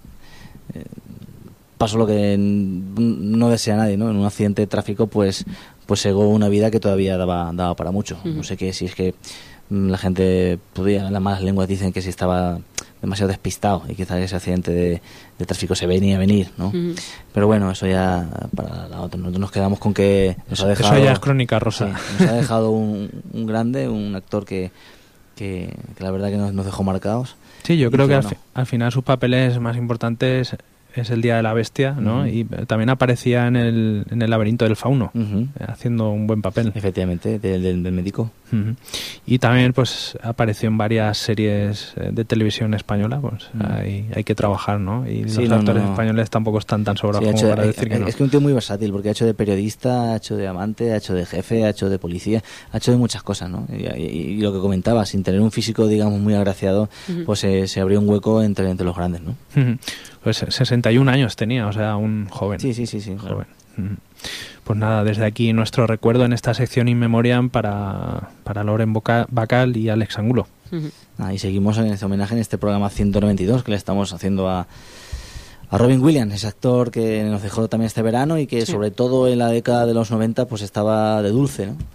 [SPEAKER 1] pasó lo que no desea nadie, ¿no? En un accidente de tráfico pues cegó una vida que todavía daba para mucho. No sé qué, si es que la gente las malas lenguas dicen que si estaba demasiado despistado y quizás ese accidente de tráfico se venía a venir, ¿no? Pero bueno, eso ya para la otra. Nosotros nos quedamos con que nos ha dejado...
[SPEAKER 3] Eso ya es crónica rosa.
[SPEAKER 1] Sí, nos ha dejado un grande, un actor que la verdad que nos dejó marcados.
[SPEAKER 3] Sí, yo creo que al final sus papeles más importantes es El Día de la Bestia, ¿no? Y también aparecía en el Laberinto del Fauno, haciendo un buen papel.
[SPEAKER 1] Efectivamente, del médico.
[SPEAKER 3] Y también pues apareció en varias series de televisión española, pues hay que trabajar, ¿no? Y los actores españoles tampoco están tan sobrados como para decir que no.
[SPEAKER 1] Es que un tío muy versátil, porque ha hecho de periodista, ha hecho de amante, ha hecho de jefe, ha hecho de policía, ha hecho de muchas cosas, ¿no? Y lo que comentaba, sin tener un físico, digamos, muy agraciado, pues se abrió un hueco entre los grandes, ¿no?
[SPEAKER 3] Pues 61 años tenía, o sea, un joven.
[SPEAKER 1] Sí, joven.
[SPEAKER 3] Claro. Pues nada, desde aquí nuestro recuerdo en esta sección In Memoriam para Lauren Bacall y Alex Angulo.
[SPEAKER 1] Y seguimos en este homenaje en este programa 192 que le estamos haciendo a Robin Williams, ese actor que nos dejó también este verano y que sobre todo en la década de los 90 pues estaba de dulce, ¿no?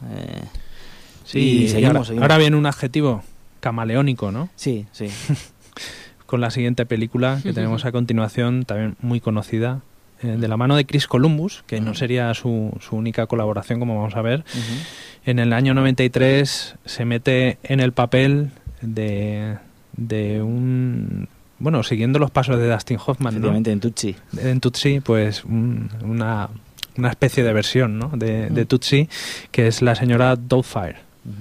[SPEAKER 3] Sí, y seguimos. Ahora viene un adjetivo camaleónico, ¿no?
[SPEAKER 1] Sí.
[SPEAKER 3] Con la siguiente película que tenemos a continuación, también muy conocida, de la mano de Chris Columbus, que no sería su única colaboración, como vamos a ver. En el año 93 se mete en el papel de un... Bueno, siguiendo los pasos de Dustin Hoffman,
[SPEAKER 1] efectivamente,
[SPEAKER 3] ¿no? En Tootsie, pues una especie de versión, ¿no? de Tootsie, que es la señora Doubtfire,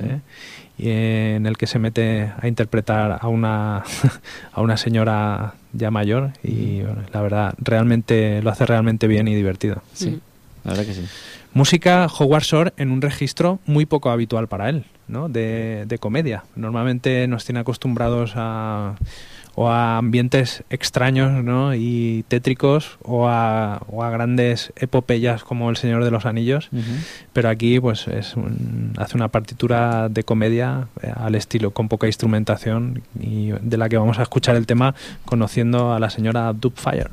[SPEAKER 3] y en el que se mete a interpretar a una señora ya mayor y bueno, la verdad lo hace realmente bien y divertido.
[SPEAKER 1] Sí, la verdad que sí.
[SPEAKER 3] Música Howard Shore en un registro muy poco habitual para él, ¿no? De comedia. Normalmente nos tiene acostumbrados a ambientes extraños, ¿no? Y tétricos o a grandes epopeyas como El Señor de los Anillos, pero aquí pues hace una partitura de comedia al estilo, con poca instrumentación, y de la que vamos a escuchar el tema conociendo a la señora Doubtfire.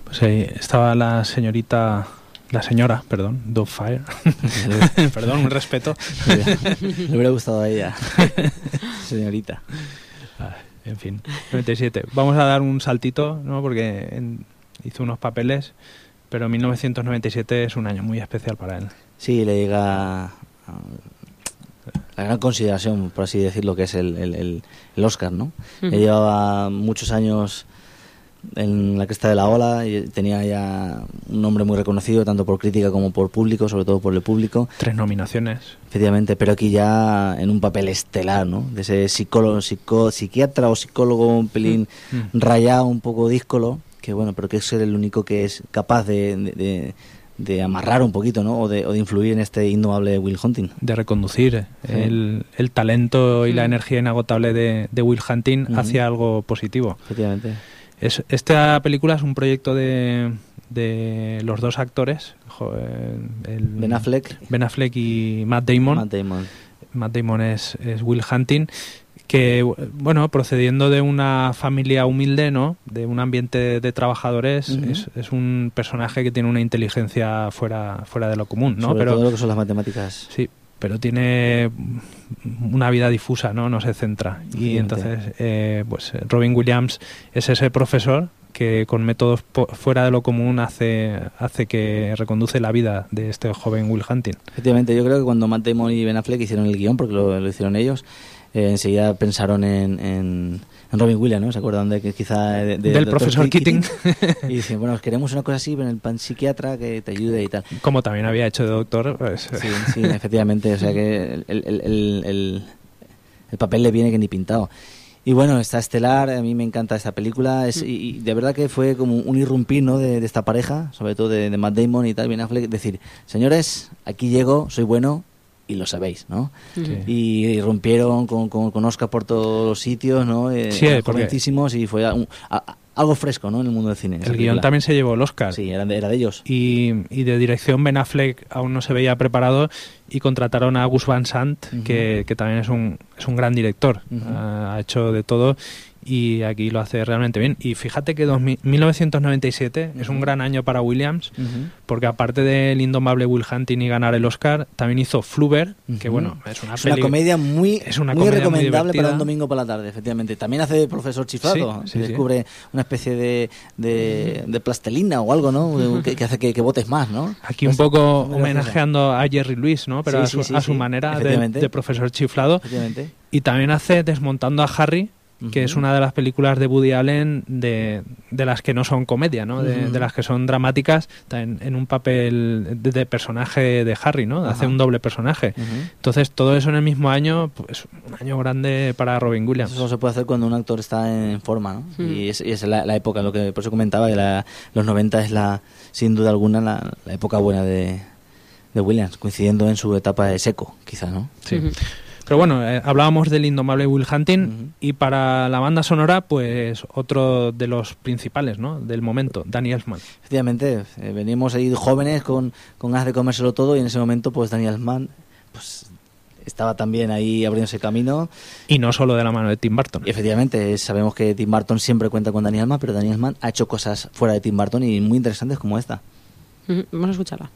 [SPEAKER 3] Pues ahí estaba la señora, Doubtfire. Perdón, un respeto.
[SPEAKER 1] Le hubiera gustado a ella, señorita.
[SPEAKER 3] En fin, 97. Vamos a dar un saltito, ¿no? Porque hizo unos papeles, pero 1997 es un año muy especial para él.
[SPEAKER 1] Sí, le llega la gran consideración, por así decirlo, que es el Oscar, ¿no?
[SPEAKER 2] Uh-huh.
[SPEAKER 1] Él llevaba muchos años en la cresta de la ola y tenía ya un nombre muy reconocido tanto por crítica como por público, sobre todo por el público.
[SPEAKER 3] 3 nominaciones.
[SPEAKER 1] Efectivamente, pero aquí ya en un papel estelar, ¿no? De ese psiquiatra o psicólogo un pelín rayado, un poco díscolo, que bueno, pero que es el único que es capaz de amarrar un poquito, ¿no? O de influir en este indomable Will Hunting.
[SPEAKER 3] De reconducir el talento y la energía inagotable de Will Hunting hacia algo positivo.
[SPEAKER 1] Efectivamente.
[SPEAKER 3] Esta película es un proyecto de los dos actores,
[SPEAKER 1] Ben
[SPEAKER 3] Affleck y Matt Damon. Matt Damon es Will Hunting, que, bueno, procediendo de una familia humilde, ¿no? De un ambiente de trabajadores, es un personaje que tiene una inteligencia fuera de lo común, ¿no?
[SPEAKER 1] Sobre todo lo que son las matemáticas.
[SPEAKER 3] Sí, pero tiene una vida difusa, ¿no? Se centra. Y entonces, pues Robin Williams es ese profesor que con métodos fuera de lo común hace que reconduce la vida de este joven Will Hunting.
[SPEAKER 1] Efectivamente, yo creo que cuando Matt Damon y Ben Affleck hicieron el guión, porque lo hicieron ellos, enseguida pensaron en Robin Williams, ¿no? ¿Se acuerdan de que quizá
[SPEAKER 3] del profesor Keating?
[SPEAKER 1] Y dicen, bueno, queremos una cosa así, pero el pan psiquiatra que te ayude y tal.
[SPEAKER 3] Como también había hecho de doctor, pues...
[SPEAKER 1] Sí, efectivamente, o sea que el papel le viene que ni pintado. Y bueno, está estelar, a mí me encanta esta película, y de verdad que fue como un irrumpir, ¿no? de esta pareja, sobre todo de Matt Damon y tal, Ben Affleck, decir, señores, aquí llego, soy bueno, y lo sabéis, ¿no?
[SPEAKER 3] Sí.
[SPEAKER 1] Y irrumpieron con Oscar por todos los sitios, ¿no?
[SPEAKER 3] Sí,
[SPEAKER 1] jovencísimos, y fue algo fresco, ¿no? En el mundo del cine.
[SPEAKER 3] El guión también se llevó el Oscar.
[SPEAKER 1] Sí, era de ellos.
[SPEAKER 3] Y de dirección Ben Affleck aún no se veía preparado y contrataron a Gus Van Sant, que también es un gran director. Ha hecho de todo y aquí lo hace realmente bien. Y fíjate que 1997 es un gran año para Williams, porque aparte del indomable Will Hunting y ganar el Oscar, también hizo Flubber, que bueno, es una
[SPEAKER 1] comedia muy recomendable
[SPEAKER 3] muy
[SPEAKER 1] para un domingo por la tarde, efectivamente. También hace de profesor chiflado,
[SPEAKER 3] sí,
[SPEAKER 1] descubre una especie de plastelina o algo, ¿no? que hace que votes más, ¿no?
[SPEAKER 3] Aquí un poco homenajeando a Jerry Lewis, ¿no? Pero a su manera de profesor chiflado. Y también hace Desmontando a Harry, que es una de las películas de Woody Allen de las que no son comedia, ¿no? De las que son dramáticas, en un papel de personaje de Harry, ¿no? Hace un doble personaje. Entonces, todo eso en el mismo año, pues un año grande para Robin Williams.
[SPEAKER 1] Eso se puede hacer cuando un actor está en forma, ¿no? Y es la época, por eso comentaba que los 90 es sin duda alguna la época buena de Williams, coincidiendo en su etapa de seco, quizá, ¿no?
[SPEAKER 3] Sí. Pero bueno, hablábamos del indomable Will Hunting y para la banda sonora, pues otro de los principales, ¿no? Del momento, Danny Elfman.
[SPEAKER 1] Efectivamente, venimos ahí jóvenes con ganas de comérselo todo y en ese momento, pues Danny Elfman, pues estaba también ahí abriéndose camino.
[SPEAKER 3] Y no solo de la mano de Tim Burton.
[SPEAKER 1] Y efectivamente, sabemos que Tim Burton siempre cuenta con Danny Elfman, pero Danny Elfman ha hecho cosas fuera de Tim Burton y muy interesantes como esta.
[SPEAKER 2] Vamos a escucharla.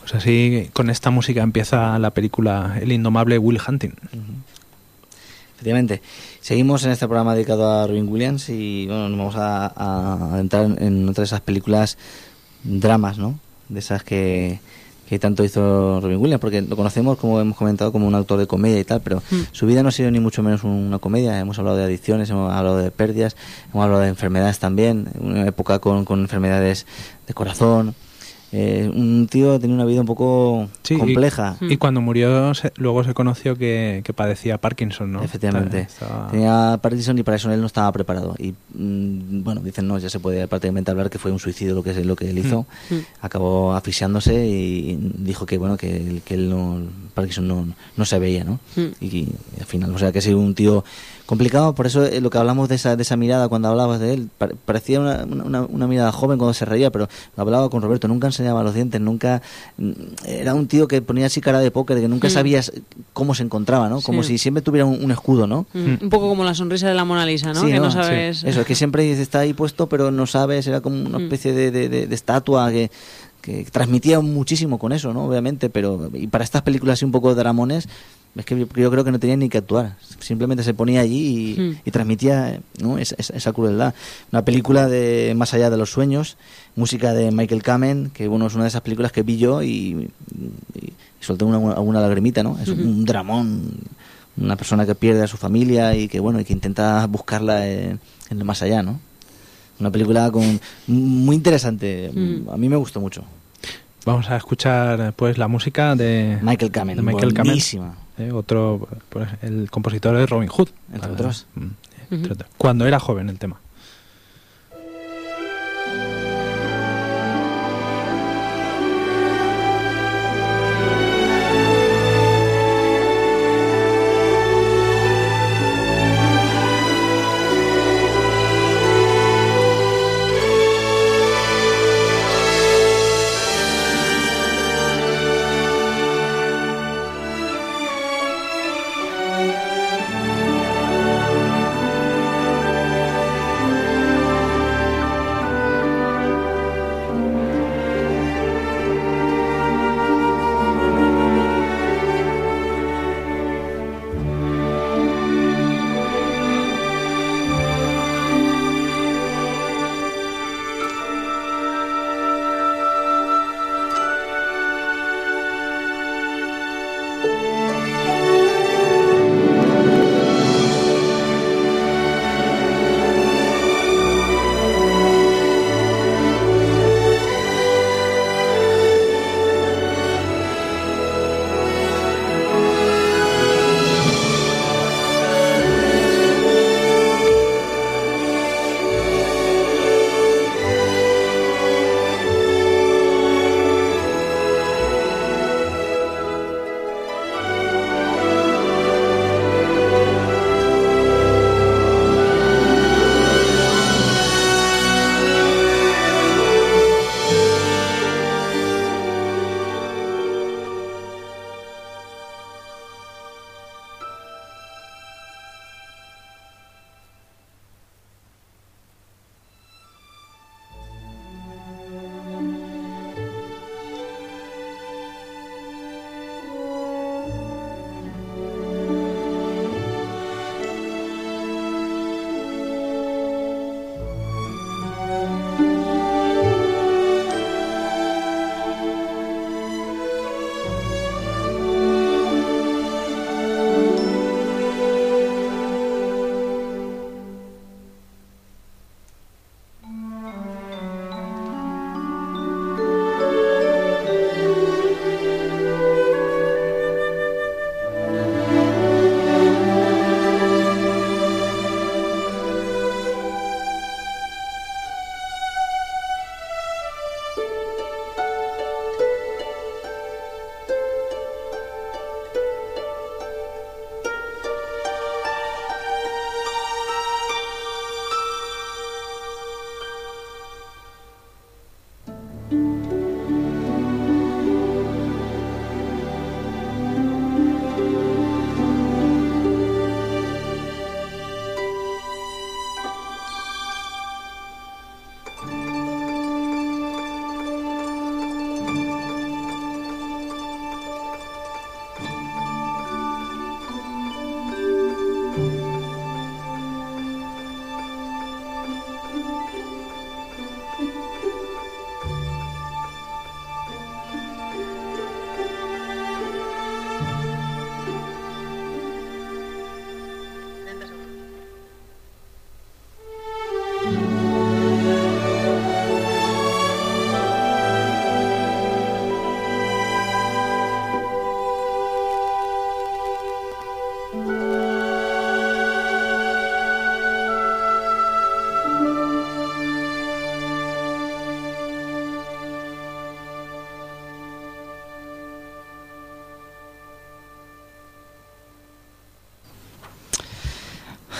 [SPEAKER 3] Pues así, con esta música empieza la película El indomable Will Hunting.
[SPEAKER 1] Efectivamente. Seguimos en este programa dedicado a Robin Williams y bueno, nos vamos a entrar en otra de esas películas dramas, ¿no? De esas que tanto hizo Robin Williams, porque lo conocemos, como hemos comentado, como un autor de comedia y tal, pero su vida no ha sido ni mucho menos una comedia. Hemos hablado de adicciones, hemos hablado de pérdidas, hemos hablado de enfermedades también, una época con enfermedades de corazón. Un tío tenía una vida un poco compleja.
[SPEAKER 3] Y cuando murió luego se conoció que padecía Parkinson, ¿no?
[SPEAKER 1] Efectivamente. Tenía Parkinson y para eso él no estaba preparado. Y bueno, dicen, no, ya se puede prácticamente hablar que fue un suicidio lo que él hizo. Acabó asfixiándose y dijo que bueno que él no, Parkinson no se veía, ¿no? Y al final, o sea, que ha sido un tío complicado. Por eso lo que hablamos de esa mirada cuando hablabas de él, parecía una mirada joven cuando se reía, pero hablaba con Roberto, nunca enseñaba los dientes, nunca era un tío que ponía así cara de póker, que nunca sabías cómo se encontraba, ¿no? Como si siempre tuviera un escudo, ¿no?
[SPEAKER 2] Un poco como la sonrisa de la Mona Lisa, ¿no?
[SPEAKER 1] Sí,
[SPEAKER 2] que no sabes.
[SPEAKER 1] Sí. Eso, es que siempre está ahí puesto, pero no sabes, era como una especie de estatua que transmitía muchísimo con eso, ¿no? Obviamente, pero y para estas películas así un poco dramones, es que yo creo que no tenía ni que actuar, simplemente se ponía allí y transmitía, ¿no? esa crueldad. Una película de Más allá de los sueños, música de Michael Kamen, que bueno, es una de esas películas que vi yo y solté alguna lagrimita, ¿no? Es un dramón, una persona que pierde a su familia y que bueno, y que intenta buscarla en el más allá, ¿no? Una película muy interesante, a mí me gustó mucho.
[SPEAKER 3] Vamos a escuchar pues la música de
[SPEAKER 1] Michael Kamen, buenísima.
[SPEAKER 3] Otro, pues, el compositor de Robin Hood,
[SPEAKER 1] entre otros.
[SPEAKER 3] Cuando era joven el tema.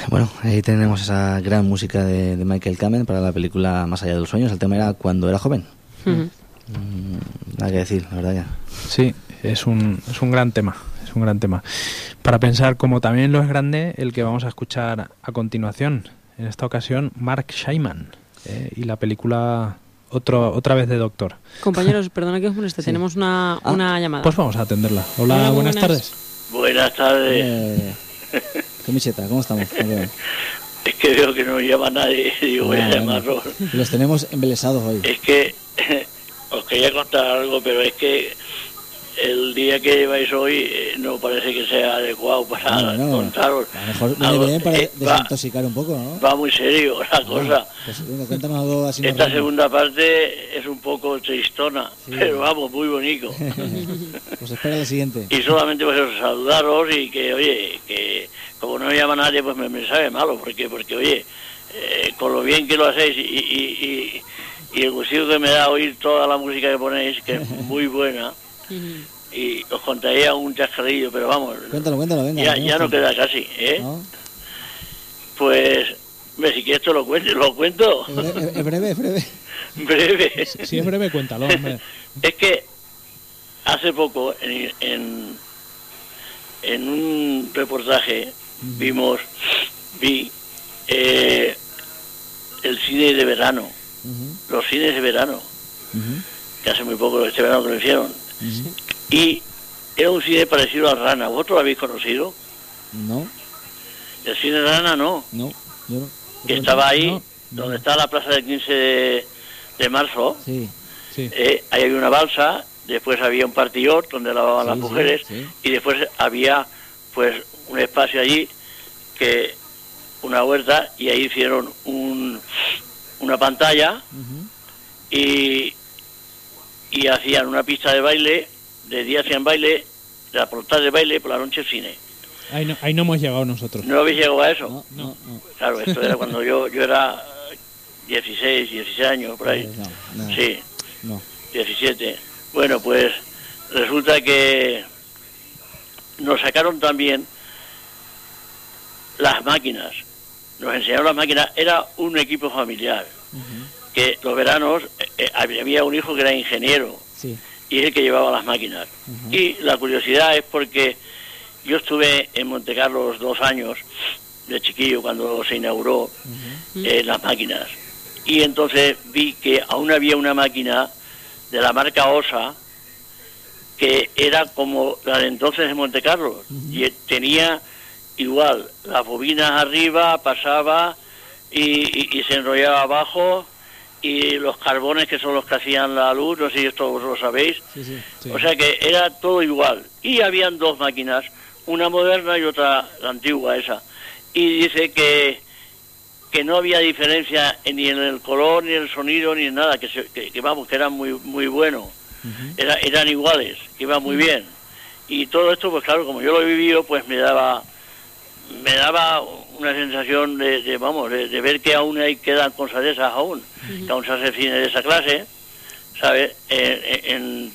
[SPEAKER 1] Bueno, ahí tenemos esa gran música de Michael Kamen para la película Más allá de los sueños. El tema era Cuando era joven. Nada que decir, la verdad ya.
[SPEAKER 3] Sí, es un gran tema. Es un gran tema. Para pensar, como también lo es grande, el que vamos a escuchar a continuación. En esta ocasión, Mark Shaiman. Y la película otra vez de Doctor.
[SPEAKER 2] Compañeros, perdona que os moleste, tenemos una llamada.
[SPEAKER 3] Pues vamos a atenderla. Hola, buenas tardes.
[SPEAKER 5] Buenas tardes.
[SPEAKER 1] Comicheta, ¿cómo estamos?
[SPEAKER 5] Es que veo que no llama nadie, digo, voy a llamarlos.
[SPEAKER 1] Los tenemos embelesados hoy.
[SPEAKER 5] Es que os quería contar algo, pero es que el día que lleváis hoy no parece que sea adecuado para contaros.
[SPEAKER 1] A lo mejor viene bien para desintoxicar un poco, ¿no?
[SPEAKER 5] Va muy serio la cosa.
[SPEAKER 1] Pues, venga, cuéntanos algo así.
[SPEAKER 5] Esta segunda parte es un poco tristona, sí, pero vamos, muy bonito.
[SPEAKER 1] Pues espera la siguiente.
[SPEAKER 5] Y solamente pues saludaros y que, oye, que como no me llama nadie, pues me sabe malo, porque oye, con lo bien que lo hacéis y el gusto que me da oír toda la música que ponéis, que es muy buena. Y os contaría un chascarrillo, pero vamos.
[SPEAKER 1] Cuéntalo, venga.
[SPEAKER 5] Ya no queda casi, ¿eh? ¿No? Pues, si quieres lo cuento.
[SPEAKER 1] Es breve.
[SPEAKER 5] Breve.
[SPEAKER 3] Si es breve, cuéntalo, hombre.
[SPEAKER 5] Es que hace poco, en un reportaje, vi el cine de verano, los cines de verano, que hace muy poco, este verano que lo hicieron. Y era un cine parecido a Rana. ¿Vosotros lo habéis conocido?
[SPEAKER 1] No.
[SPEAKER 5] El cine Rana no.
[SPEAKER 1] No, yo no.
[SPEAKER 5] Que estaba ahí, donde está la plaza del 15 de marzo.
[SPEAKER 1] Sí.
[SPEAKER 5] Ahí había una balsa, después había un partillot donde lavaban las mujeres, y después había pues un espacio allí, una huerta, y ahí hicieron una pantalla y hacían una pista de baile, de día hacían baile, por la tarde baile, por la noche cine.
[SPEAKER 3] Ahí no hemos llegado nosotros.
[SPEAKER 5] ¿No habéis llegado a eso?
[SPEAKER 1] No.
[SPEAKER 5] Claro, esto era cuando yo era 16 años, por ahí.
[SPEAKER 1] No.
[SPEAKER 5] Sí,
[SPEAKER 1] no.
[SPEAKER 5] 17. Bueno, pues resulta que nos sacaron también las máquinas. Nos enseñaron las máquinas, era un equipo familiar. Que los veranos había un hijo que era ingeniero y es el que llevaba las máquinas. Y la curiosidad es porque yo estuve en Montecarlo 2 años de chiquillo cuando se inauguró las máquinas, y entonces vi que aún había una máquina de la marca OSA que era como la de entonces en Montecarlo, y tenía igual las bobinas arriba, pasaba y se enrollaba abajo, y los carbones que son los que hacían la luz, no sé si esto vos lo sabéis. Sí. O sea que era todo igual. Y habían 2 máquinas, una moderna y otra la antigua esa. Y dice que no había diferencia ni en el color, ni en el sonido, ni en nada, que eran muy buenos. Eran iguales, que iban muy bien. Y todo esto, pues claro, como yo lo he vivido, pues me daba una sensación de ver que aún quedan cosas de esas aún, que aún se hace cine de esa clase, ¿sabes? En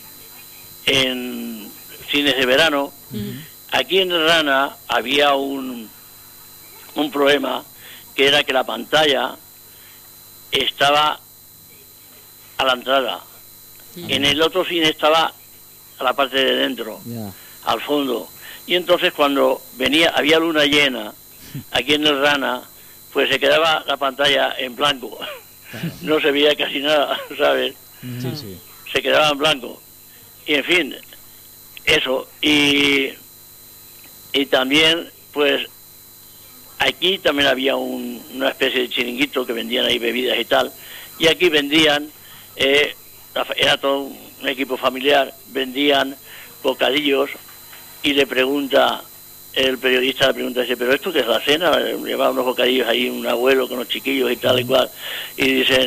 [SPEAKER 5] cines de verano. Aquí en Rana había un problema, que era que la pantalla estaba a la entrada. En el otro cine estaba a la parte de dentro, al fondo. Y entonces cuando había luna llena, aquí en el Rana, pues se quedaba la pantalla en blanco. No se veía casi nada, ¿sabes? Se quedaba en blanco. Y en fin, eso. Y también, pues, aquí también había una especie de chiringuito que vendían ahí bebidas y tal. Y aquí vendían, era todo un equipo familiar, vendían bocadillos. Y le pregunta, el periodista dice, ¿pero esto qué es la cena? Llevaba unos bocadillos ahí, un abuelo con los chiquillos y tal y cual. Y dice,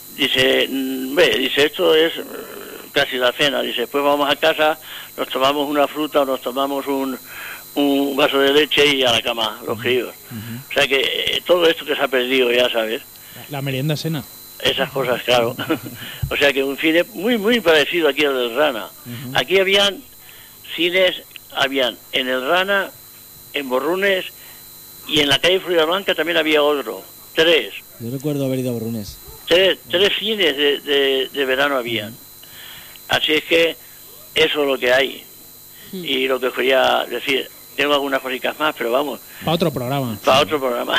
[SPEAKER 5] esto es casi la cena. Dice, después vamos a casa, nos tomamos una fruta o nos tomamos un vaso de leche y a la cama, los críos. O sea que todo esto que se ha perdido, ya sabes.
[SPEAKER 3] La merienda cena.
[SPEAKER 5] Esas cosas, claro. O sea que un cine muy, muy parecido aquí al del Rana. Aquí habían cines... Habían en el Rana, en Borrunes y en la calle Floridablanca también había otro, 3.
[SPEAKER 1] Yo recuerdo haber ido a Borrunes.
[SPEAKER 5] 3 cines de verano habían. Así es que eso es lo que hay. Y lo que quería decir, tengo algunas cositas más, pero vamos.
[SPEAKER 3] Para otro programa.
[SPEAKER 5] Para otro programa.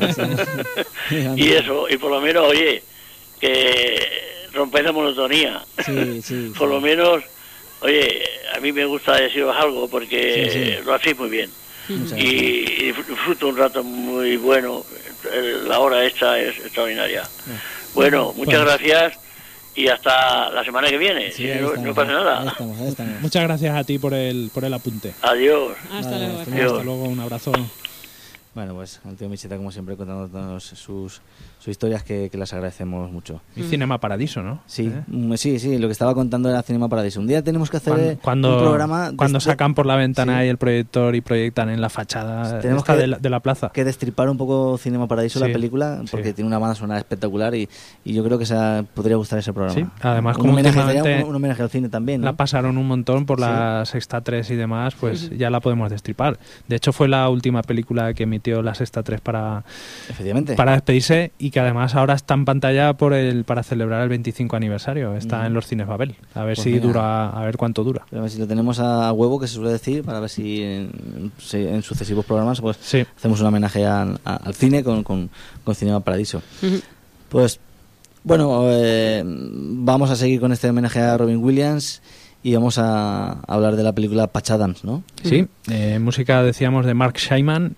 [SPEAKER 5] Y eso, y por lo menos, oye, que rompéis la monotonía.
[SPEAKER 1] Sí.
[SPEAKER 5] Por lo menos, oye, a mí me gusta deciros algo porque lo hacéis muy bien. Y disfruto un rato muy bueno. La hora esta es extraordinaria. Bueno, muchas gracias y hasta la semana que viene. No pasa nada.
[SPEAKER 1] Ahí estamos.
[SPEAKER 3] Muchas gracias a ti por el apunte.
[SPEAKER 5] Adiós.
[SPEAKER 2] Hasta luego.
[SPEAKER 3] Hasta luego, un abrazo.
[SPEAKER 1] Bueno, pues al tío Micheta, como siempre, contándonos sus historias que las agradecemos mucho.
[SPEAKER 3] Y Cinema Paradiso, ¿no?
[SPEAKER 1] Sí, sí, lo que estaba contando era Cinema Paradiso. Un día tenemos que hacer un programa...
[SPEAKER 3] Cuando sacan por la ventana ahí el proyector y proyectan en la fachada de la plaza.
[SPEAKER 1] Que destripar un poco Cinema Paradiso, la película, porque tiene una banda sonora espectacular y yo creo que podría gustar ese programa.
[SPEAKER 3] Sí, además
[SPEAKER 1] un homenaje al cine también, ¿no?
[SPEAKER 3] La pasaron un montón por la Sexta 3 y demás, pues ya la podemos destripar. De hecho, fue la última película que emitió la Sexta 3 para despedirse y que además ahora está en pantalla para celebrar el 25 aniversario. Está en los cines Babel. A ver si dura, a ver cuánto dura.
[SPEAKER 1] A ver si lo tenemos a huevo, que se suele decir, para ver si en sucesivos programas pues hacemos un homenaje al cine con Cinema Paradiso. Pues bueno, vamos a seguir con este homenaje a Robin Williams. Y vamos a hablar de la película Patch Adams, ¿no?
[SPEAKER 3] Sí, música, decíamos, de Mark Shaiman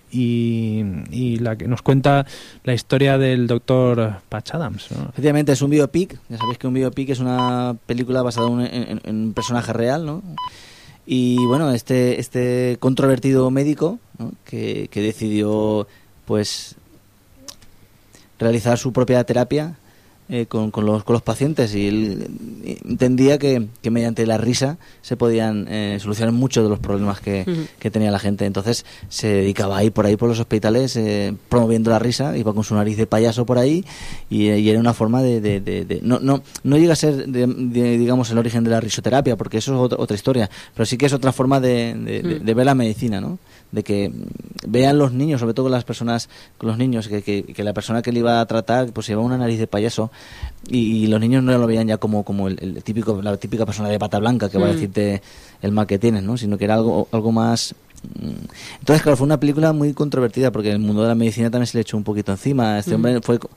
[SPEAKER 3] y la que nos cuenta la historia del doctor Patch Adams, ¿no?
[SPEAKER 1] Efectivamente, es un biopic. Ya sabéis que un biopic es una película basada en un personaje real, ¿no? Y bueno, este controvertido médico, ¿no? que decidió pues realizar su propia terapia con los pacientes, y él entendía que mediante la risa se podían solucionar muchos de los problemas que tenía la gente. Entonces se dedicaba a ir por ahí por los hospitales promoviendo la risa, iba con su nariz de payaso por ahí y era una forma de no llega a ser digamos el origen de la risoterapia, porque eso es otra historia, pero sí que es otra forma de ver la medicina, ¿no? De que vean los niños, sobre todo con los niños, que la persona que le iba a tratar pues llevaba una nariz de payaso, y los niños no lo veían ya como la típica persona de bata blanca que va a decirte el mal que tienes, ¿no? Sino que era algo más. Entonces, claro, fue una película muy controvertida porque el mundo de la medicina también se le echó un poquito encima. Este hombre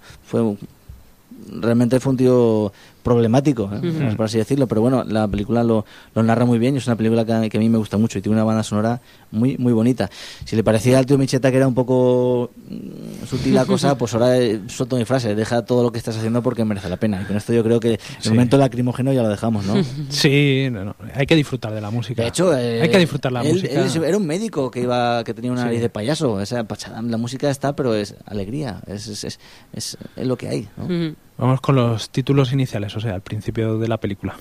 [SPEAKER 1] realmente fue un tío problemático, por así decirlo, pero bueno, la película lo narra muy bien y es una película que a mí me gusta mucho y tiene una banda sonora muy muy bonita. Si le parecía al tío Micheta que era un poco sutil la cosa, pues ahora suelto mi frase: deja todo lo que estás haciendo porque merece la pena. Y con esto yo creo que el momento lacrimógeno ya lo dejamos, ¿no?
[SPEAKER 3] Sí, hay que disfrutar de la música.
[SPEAKER 1] De hecho,
[SPEAKER 3] hay que disfrutar la música.
[SPEAKER 1] Él era un médico que tenía una nariz de payaso. La música está, pero es alegría, es lo que hay, ¿no?
[SPEAKER 3] Vamos con los títulos iniciales, o sea, al principio de la película.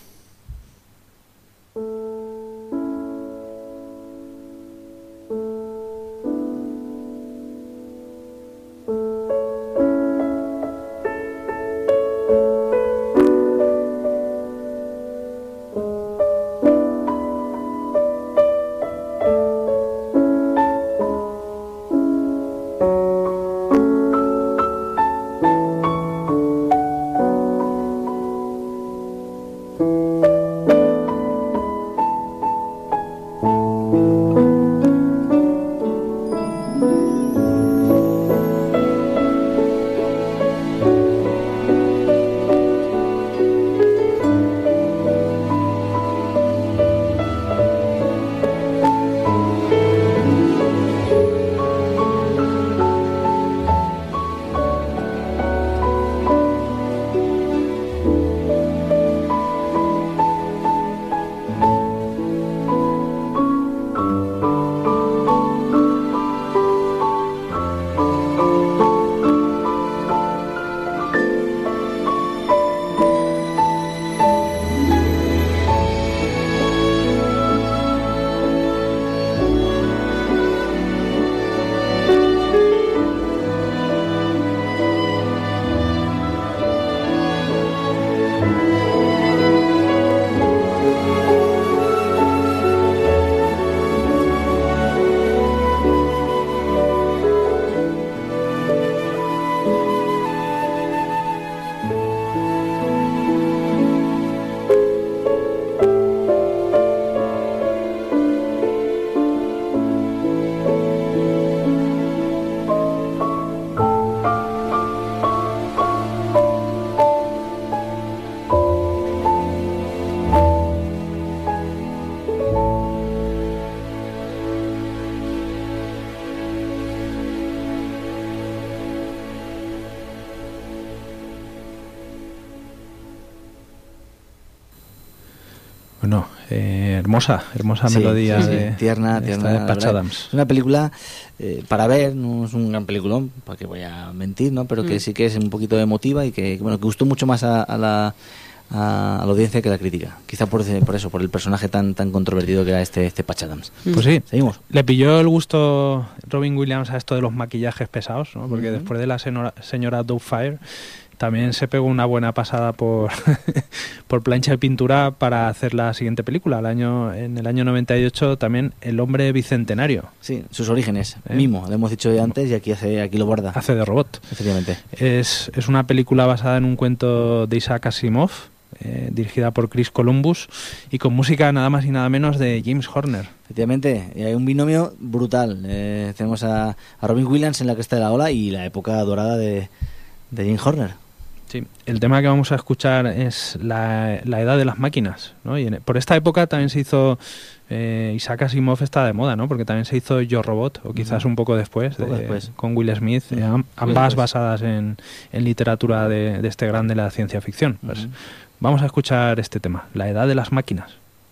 [SPEAKER 3] Bueno, hermosa melodía
[SPEAKER 1] tierna
[SPEAKER 3] de Patch Adams.
[SPEAKER 1] Es una película para ver, no es un gran peliculón, para que voy a mentir, ¿no? Pero que sí que es un poquito emotiva y que gustó mucho más a la audiencia que la crítica. Quizá por eso, por el personaje tan controvertido que era este Patch Adams.
[SPEAKER 3] Pues sí,
[SPEAKER 1] seguimos.
[SPEAKER 3] Le pilló el gusto Robin Williams a esto de los maquillajes pesados, ¿no? Porque después de la señora Doubtfire también se pegó una buena pasada por plancha de pintura para hacer la siguiente película. En el año 98 también El hombre bicentenario.
[SPEAKER 1] Sí, sus orígenes. Mimo, lo hemos dicho ya antes y aquí lo guarda.
[SPEAKER 3] Hace de robot.
[SPEAKER 1] Efectivamente.
[SPEAKER 3] Es una película basada en un cuento de Isaac Asimov, dirigida por Chris Columbus y con música nada más y nada menos de James Horner.
[SPEAKER 1] Efectivamente, y hay un binomio brutal. Tenemos a Robin Williams en la cresta de la ola y la época dorada de James Horner.
[SPEAKER 3] Sí, el tema que vamos a escuchar es la edad de las máquinas, ¿no? Y por esta época también se hizo Isaac Asimov está de moda, ¿no? Porque también se hizo Yo Robot, o quizás un poco después, con Will Smith, ambas basadas en literatura de este gran de la ciencia ficción. Pues vamos a escuchar este tema, la edad de las máquinas.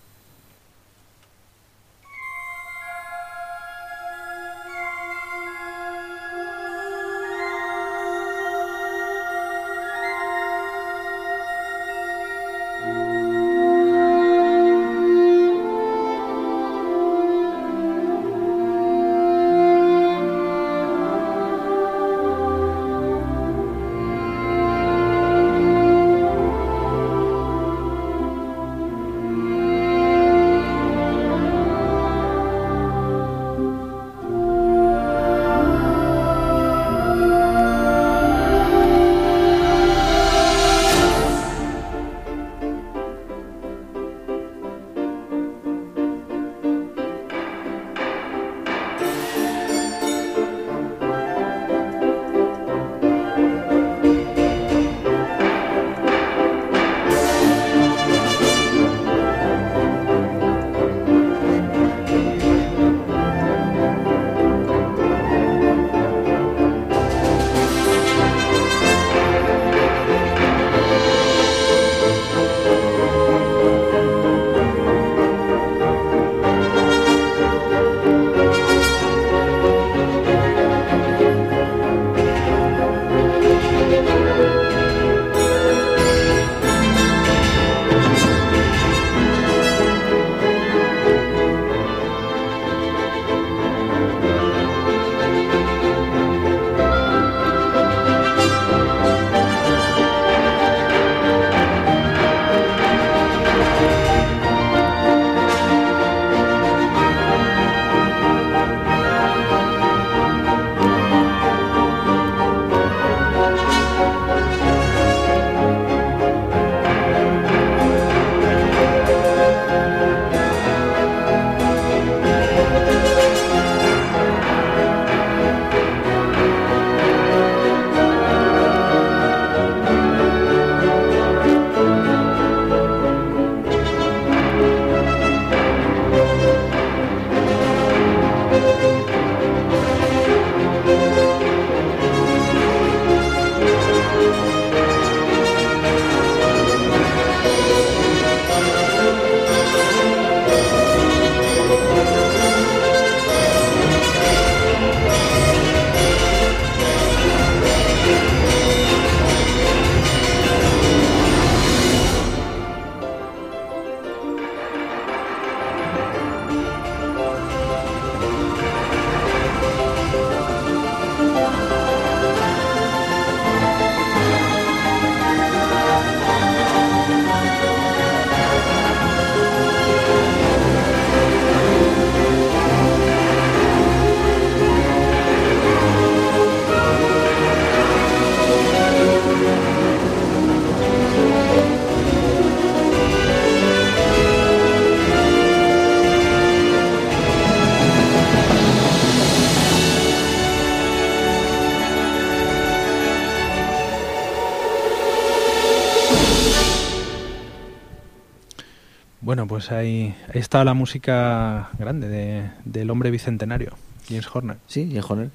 [SPEAKER 3] Bueno, pues ahí está la música grande del hombre bicentenario, James Horner.
[SPEAKER 1] Sí, James Horner,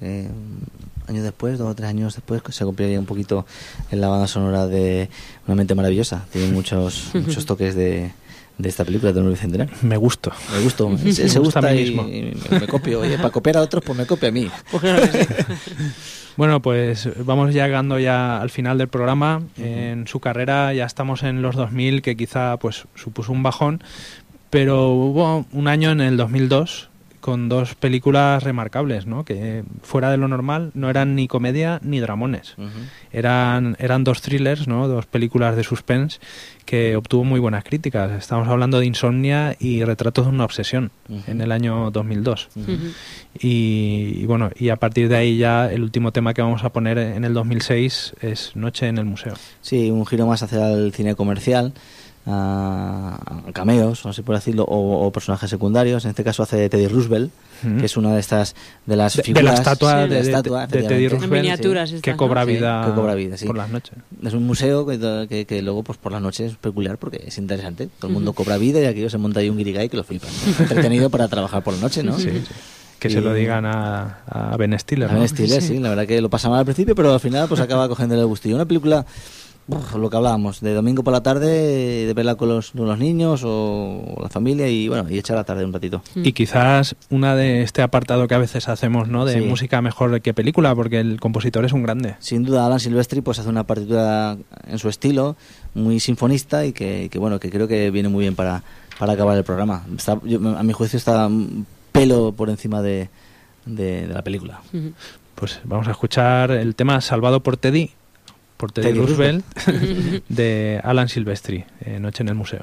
[SPEAKER 1] años después, 2 o 3 años después, se cumpliría un poquito en la banda sonora de Una mente maravillosa. Tiene muchos toques de esta película de Nuevo Bicentenario.
[SPEAKER 3] Me gustó.
[SPEAKER 1] Se gusta a mí mismo. Y me copio. Oye, para copiar a otros, pues me copio a mí.
[SPEAKER 2] Pues claro que sí.
[SPEAKER 3] Bueno, pues vamos llegando ya al final del programa. En su carrera ya estamos en los 2000, que quizá pues supuso un bajón, pero hubo un año en el 2002 con dos películas remarcables, ¿no? Que fuera de lo normal no eran ni comedia ni dramones. Eran dos thrillers, ¿no? Dos películas de suspense que obtuvo muy buenas críticas. Estamos hablando de Insomnia y Retratos de una obsesión en el año 2002. Y bueno, y a partir de ahí ya el último tema que vamos a poner en el 2006 es Noche en el Museo.
[SPEAKER 1] Sí, un giro más hacia el cine comercial, a cameos, no sé por decirlo, o personajes secundarios. En este caso hace de Teddy Roosevelt, que es una de las figuras
[SPEAKER 3] de la estatua,
[SPEAKER 1] sí,
[SPEAKER 3] de Teddy Roosevelt,
[SPEAKER 2] en miniaturas,
[SPEAKER 3] que cobra vida,
[SPEAKER 1] sí,
[SPEAKER 3] por las noches.
[SPEAKER 1] Es un museo que luego pues por las noches es peculiar porque es interesante. Todo el mundo cobra vida y aquí se monta ahí un guirigay que lo flipan. Entretenido para trabajar por la noche, ¿no?
[SPEAKER 3] Sí. Que se lo digan a Ben Stiller.
[SPEAKER 1] A Ben Stiller, sí, la verdad que lo pasa mal al principio, pero al final pues acaba cogiéndole el gustillo. Una película, lo que hablábamos, de domingo por la tarde, de verla con los niños o la familia y bueno, y echar la tarde un ratito.
[SPEAKER 3] Y quizás una de este apartado que a veces hacemos, ¿no? De música mejor que película, porque el compositor es un grande.
[SPEAKER 1] Sin duda, Alan Silvestri pues hace una partitura en su estilo, muy sinfonista y que bueno, que creo que viene muy bien para acabar el programa. A mi juicio está un pelo por encima de la película.
[SPEAKER 3] Pues vamos a escuchar el tema Salvado por Teddy Roosevelt de Alan Silvestri, Noche en el Museo.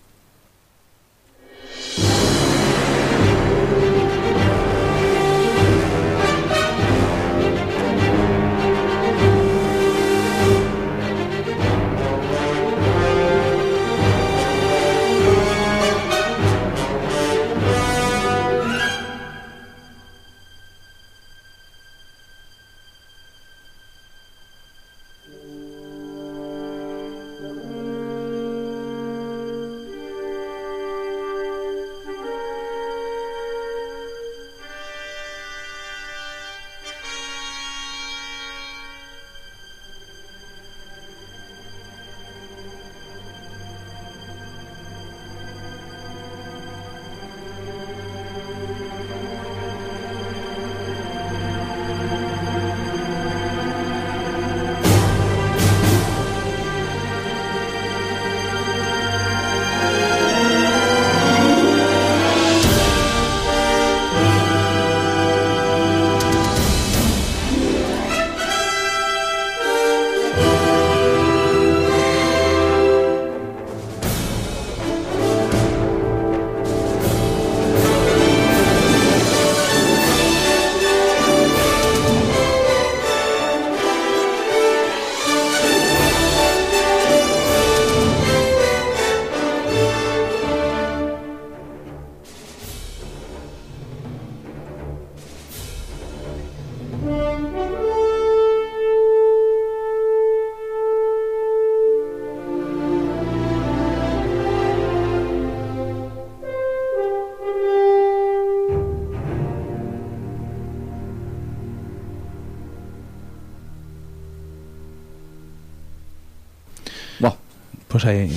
[SPEAKER 3] Pues ahí,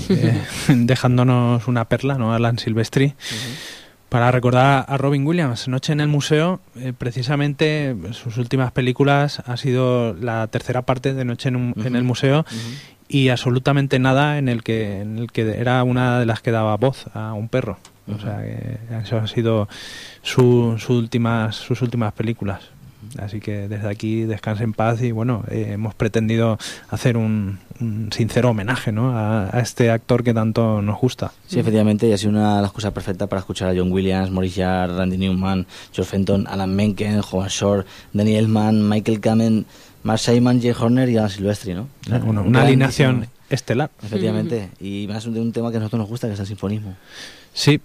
[SPEAKER 3] dejándonos una perla, ¿no? Alan Silvestri, para recordar a Robin Williams. Noche en el Museo, precisamente sus últimas películas ha sido la tercera parte de Noche en el Museo, y absolutamente nada en el que era una de las que daba voz a un perro. O sea, que eso han sido sus últimas películas. Así que desde aquí descanse en paz y bueno, hemos pretendido hacer un sincero homenaje, ¿no? a este actor que tanto nos gusta.
[SPEAKER 1] Sí, efectivamente, y ha sido una de las cosas perfectas para escuchar a John Williams, Maurice Jarre, Randy Newman, George Fenton, Alan Menken, Howard Shore, Danny Elfman, Michael Kamen, Mark Simon, Jay Horner y Alan Silvestri, ¿no?
[SPEAKER 3] Una alineación estelar.
[SPEAKER 1] Efectivamente, y más de un tema que a nosotros nos gusta, que es el sinfonismo.
[SPEAKER 3] Sí.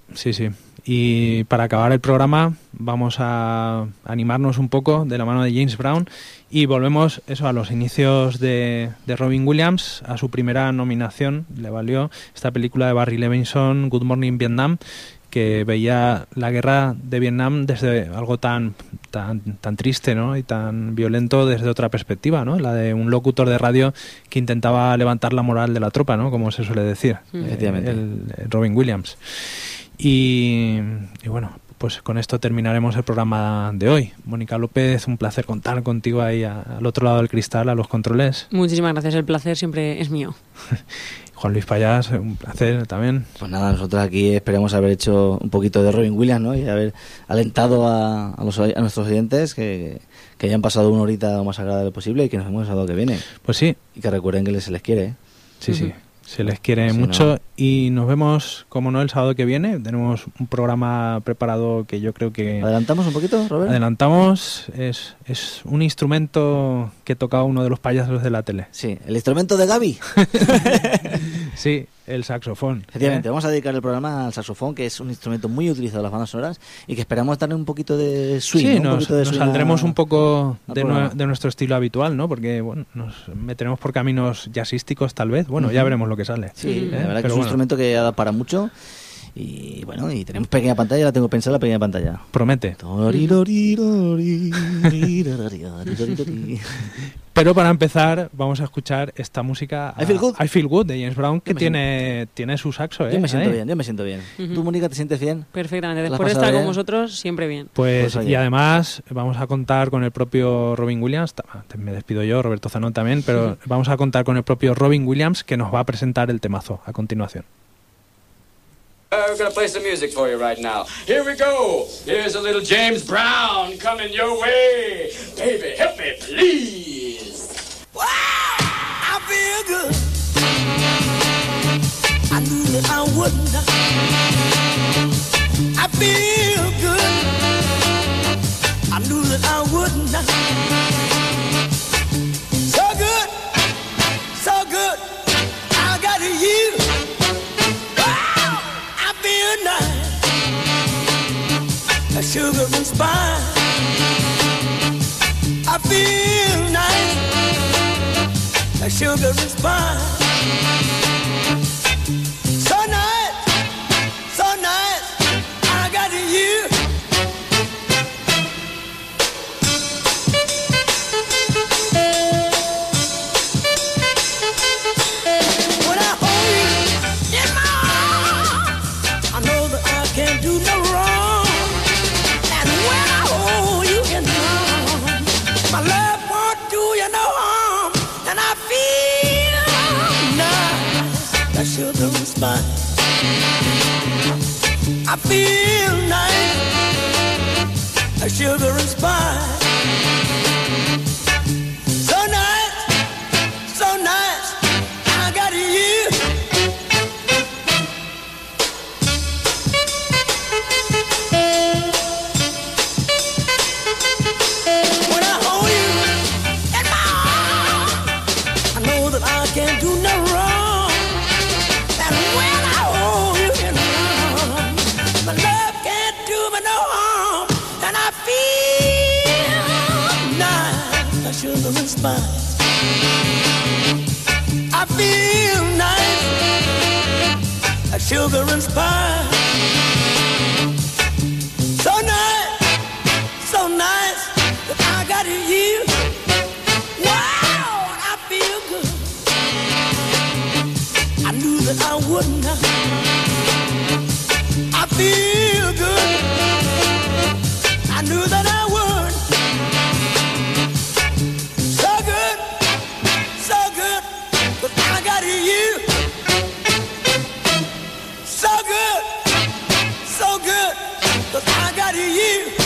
[SPEAKER 3] Y para acabar el programa vamos a animarnos un poco de la mano de James Brown y volvemos a los inicios de Robin Williams, a su primera nominación. Le valió esta película de Barry Levinson, Good Morning Vietnam, que veía la guerra de Vietnam desde algo tan triste, ¿no? Y tan violento desde otra perspectiva, ¿no? La de un locutor de radio que intentaba levantar la moral de la tropa, ¿no? Como se suele decir.
[SPEAKER 1] Efectivamente.
[SPEAKER 3] El Robin Williams. Y bueno, pues con esto terminaremos el programa de hoy. Mónica López, un placer contar contigo ahí al otro lado del cristal, a los controles.
[SPEAKER 2] Muchísimas gracias, el placer siempre es mío.
[SPEAKER 3] Juan Luis Payás, un placer también.
[SPEAKER 1] Pues nada, nosotros aquí esperamos haber hecho un poquito de Robin Williams, ¿no? Y haber alentado a nuestros oyentes que hayan pasado una horita lo más agradable posible y que nos vemos el sábado que viene.
[SPEAKER 3] Pues sí.
[SPEAKER 1] Y que recuerden que se les quiere, ¿eh?
[SPEAKER 3] Sí, sí. Se les quiere mucho y nos vemos, como no, el sábado que viene. Tenemos un programa preparado que yo creo que...
[SPEAKER 1] ¿Adelantamos un poquito, Robert?
[SPEAKER 3] Adelantamos. Es un instrumento que tocaba uno de los payasos de la tele.
[SPEAKER 1] Sí, el instrumento de Gaby.
[SPEAKER 3] Sí, el saxofón.
[SPEAKER 1] Efectivamente, vamos a dedicar el programa al saxofón, que es un instrumento muy utilizado en las bandas sonoras y que esperamos darle un poquito de swing.
[SPEAKER 3] Sí,
[SPEAKER 1] ¿no?
[SPEAKER 3] nos saldremos un poco
[SPEAKER 1] de
[SPEAKER 3] nuestro estilo habitual, ¿no? Porque bueno, nos meteremos por caminos jazzísticos tal vez. Bueno, ya veremos lo que sale.
[SPEAKER 1] Sí, la verdad que es un instrumento que da para mucho. Y bueno, y tenemos pequeña pantalla, la tengo pensada la pequeña pantalla.
[SPEAKER 3] Promete. Pero para empezar vamos a escuchar esta música
[SPEAKER 1] I Feel Good
[SPEAKER 3] de James Brown, que tiene su saxo.
[SPEAKER 1] Yo me siento bien. ¿Tú, Mónica, te sientes bien?
[SPEAKER 2] Perfectamente, después de estar con vosotros siempre bien.
[SPEAKER 3] Pues y además vamos a contar con el propio Robin Williams. Me despido yo, Roberto Zanón también, pero vamos a contar con el propio Robin Williams, que nos va a presentar el temazo a continuación.
[SPEAKER 6] We're going to play some music for you right now. Here we go. Here's a little James Brown coming your way. Baby, help me, please. Wow, I feel good. I knew that I wouldn't. I feel good. I knew that I wouldn't. So good, so good. I got you. A sugar and spice. I feel nice. A sugar and spice. So nice, so nice. I got you. When I hold you in my arms, I know that I can't do no wrong. My love won't do you no harm, and I feel nice, that sugar and spice. I feel nice, that sugar and spice. So nice, I got you. Can't do no wrong. And when I hold you in my arms, my love can't do me no harm. And I feel nice, like sugar and spice. I feel nice, like sugar and spice. So nice that I got you. Wow, I feel good. I knew that I wouldn't. I feel good. I knew that I would. So good, but I got you. So good, but I got you.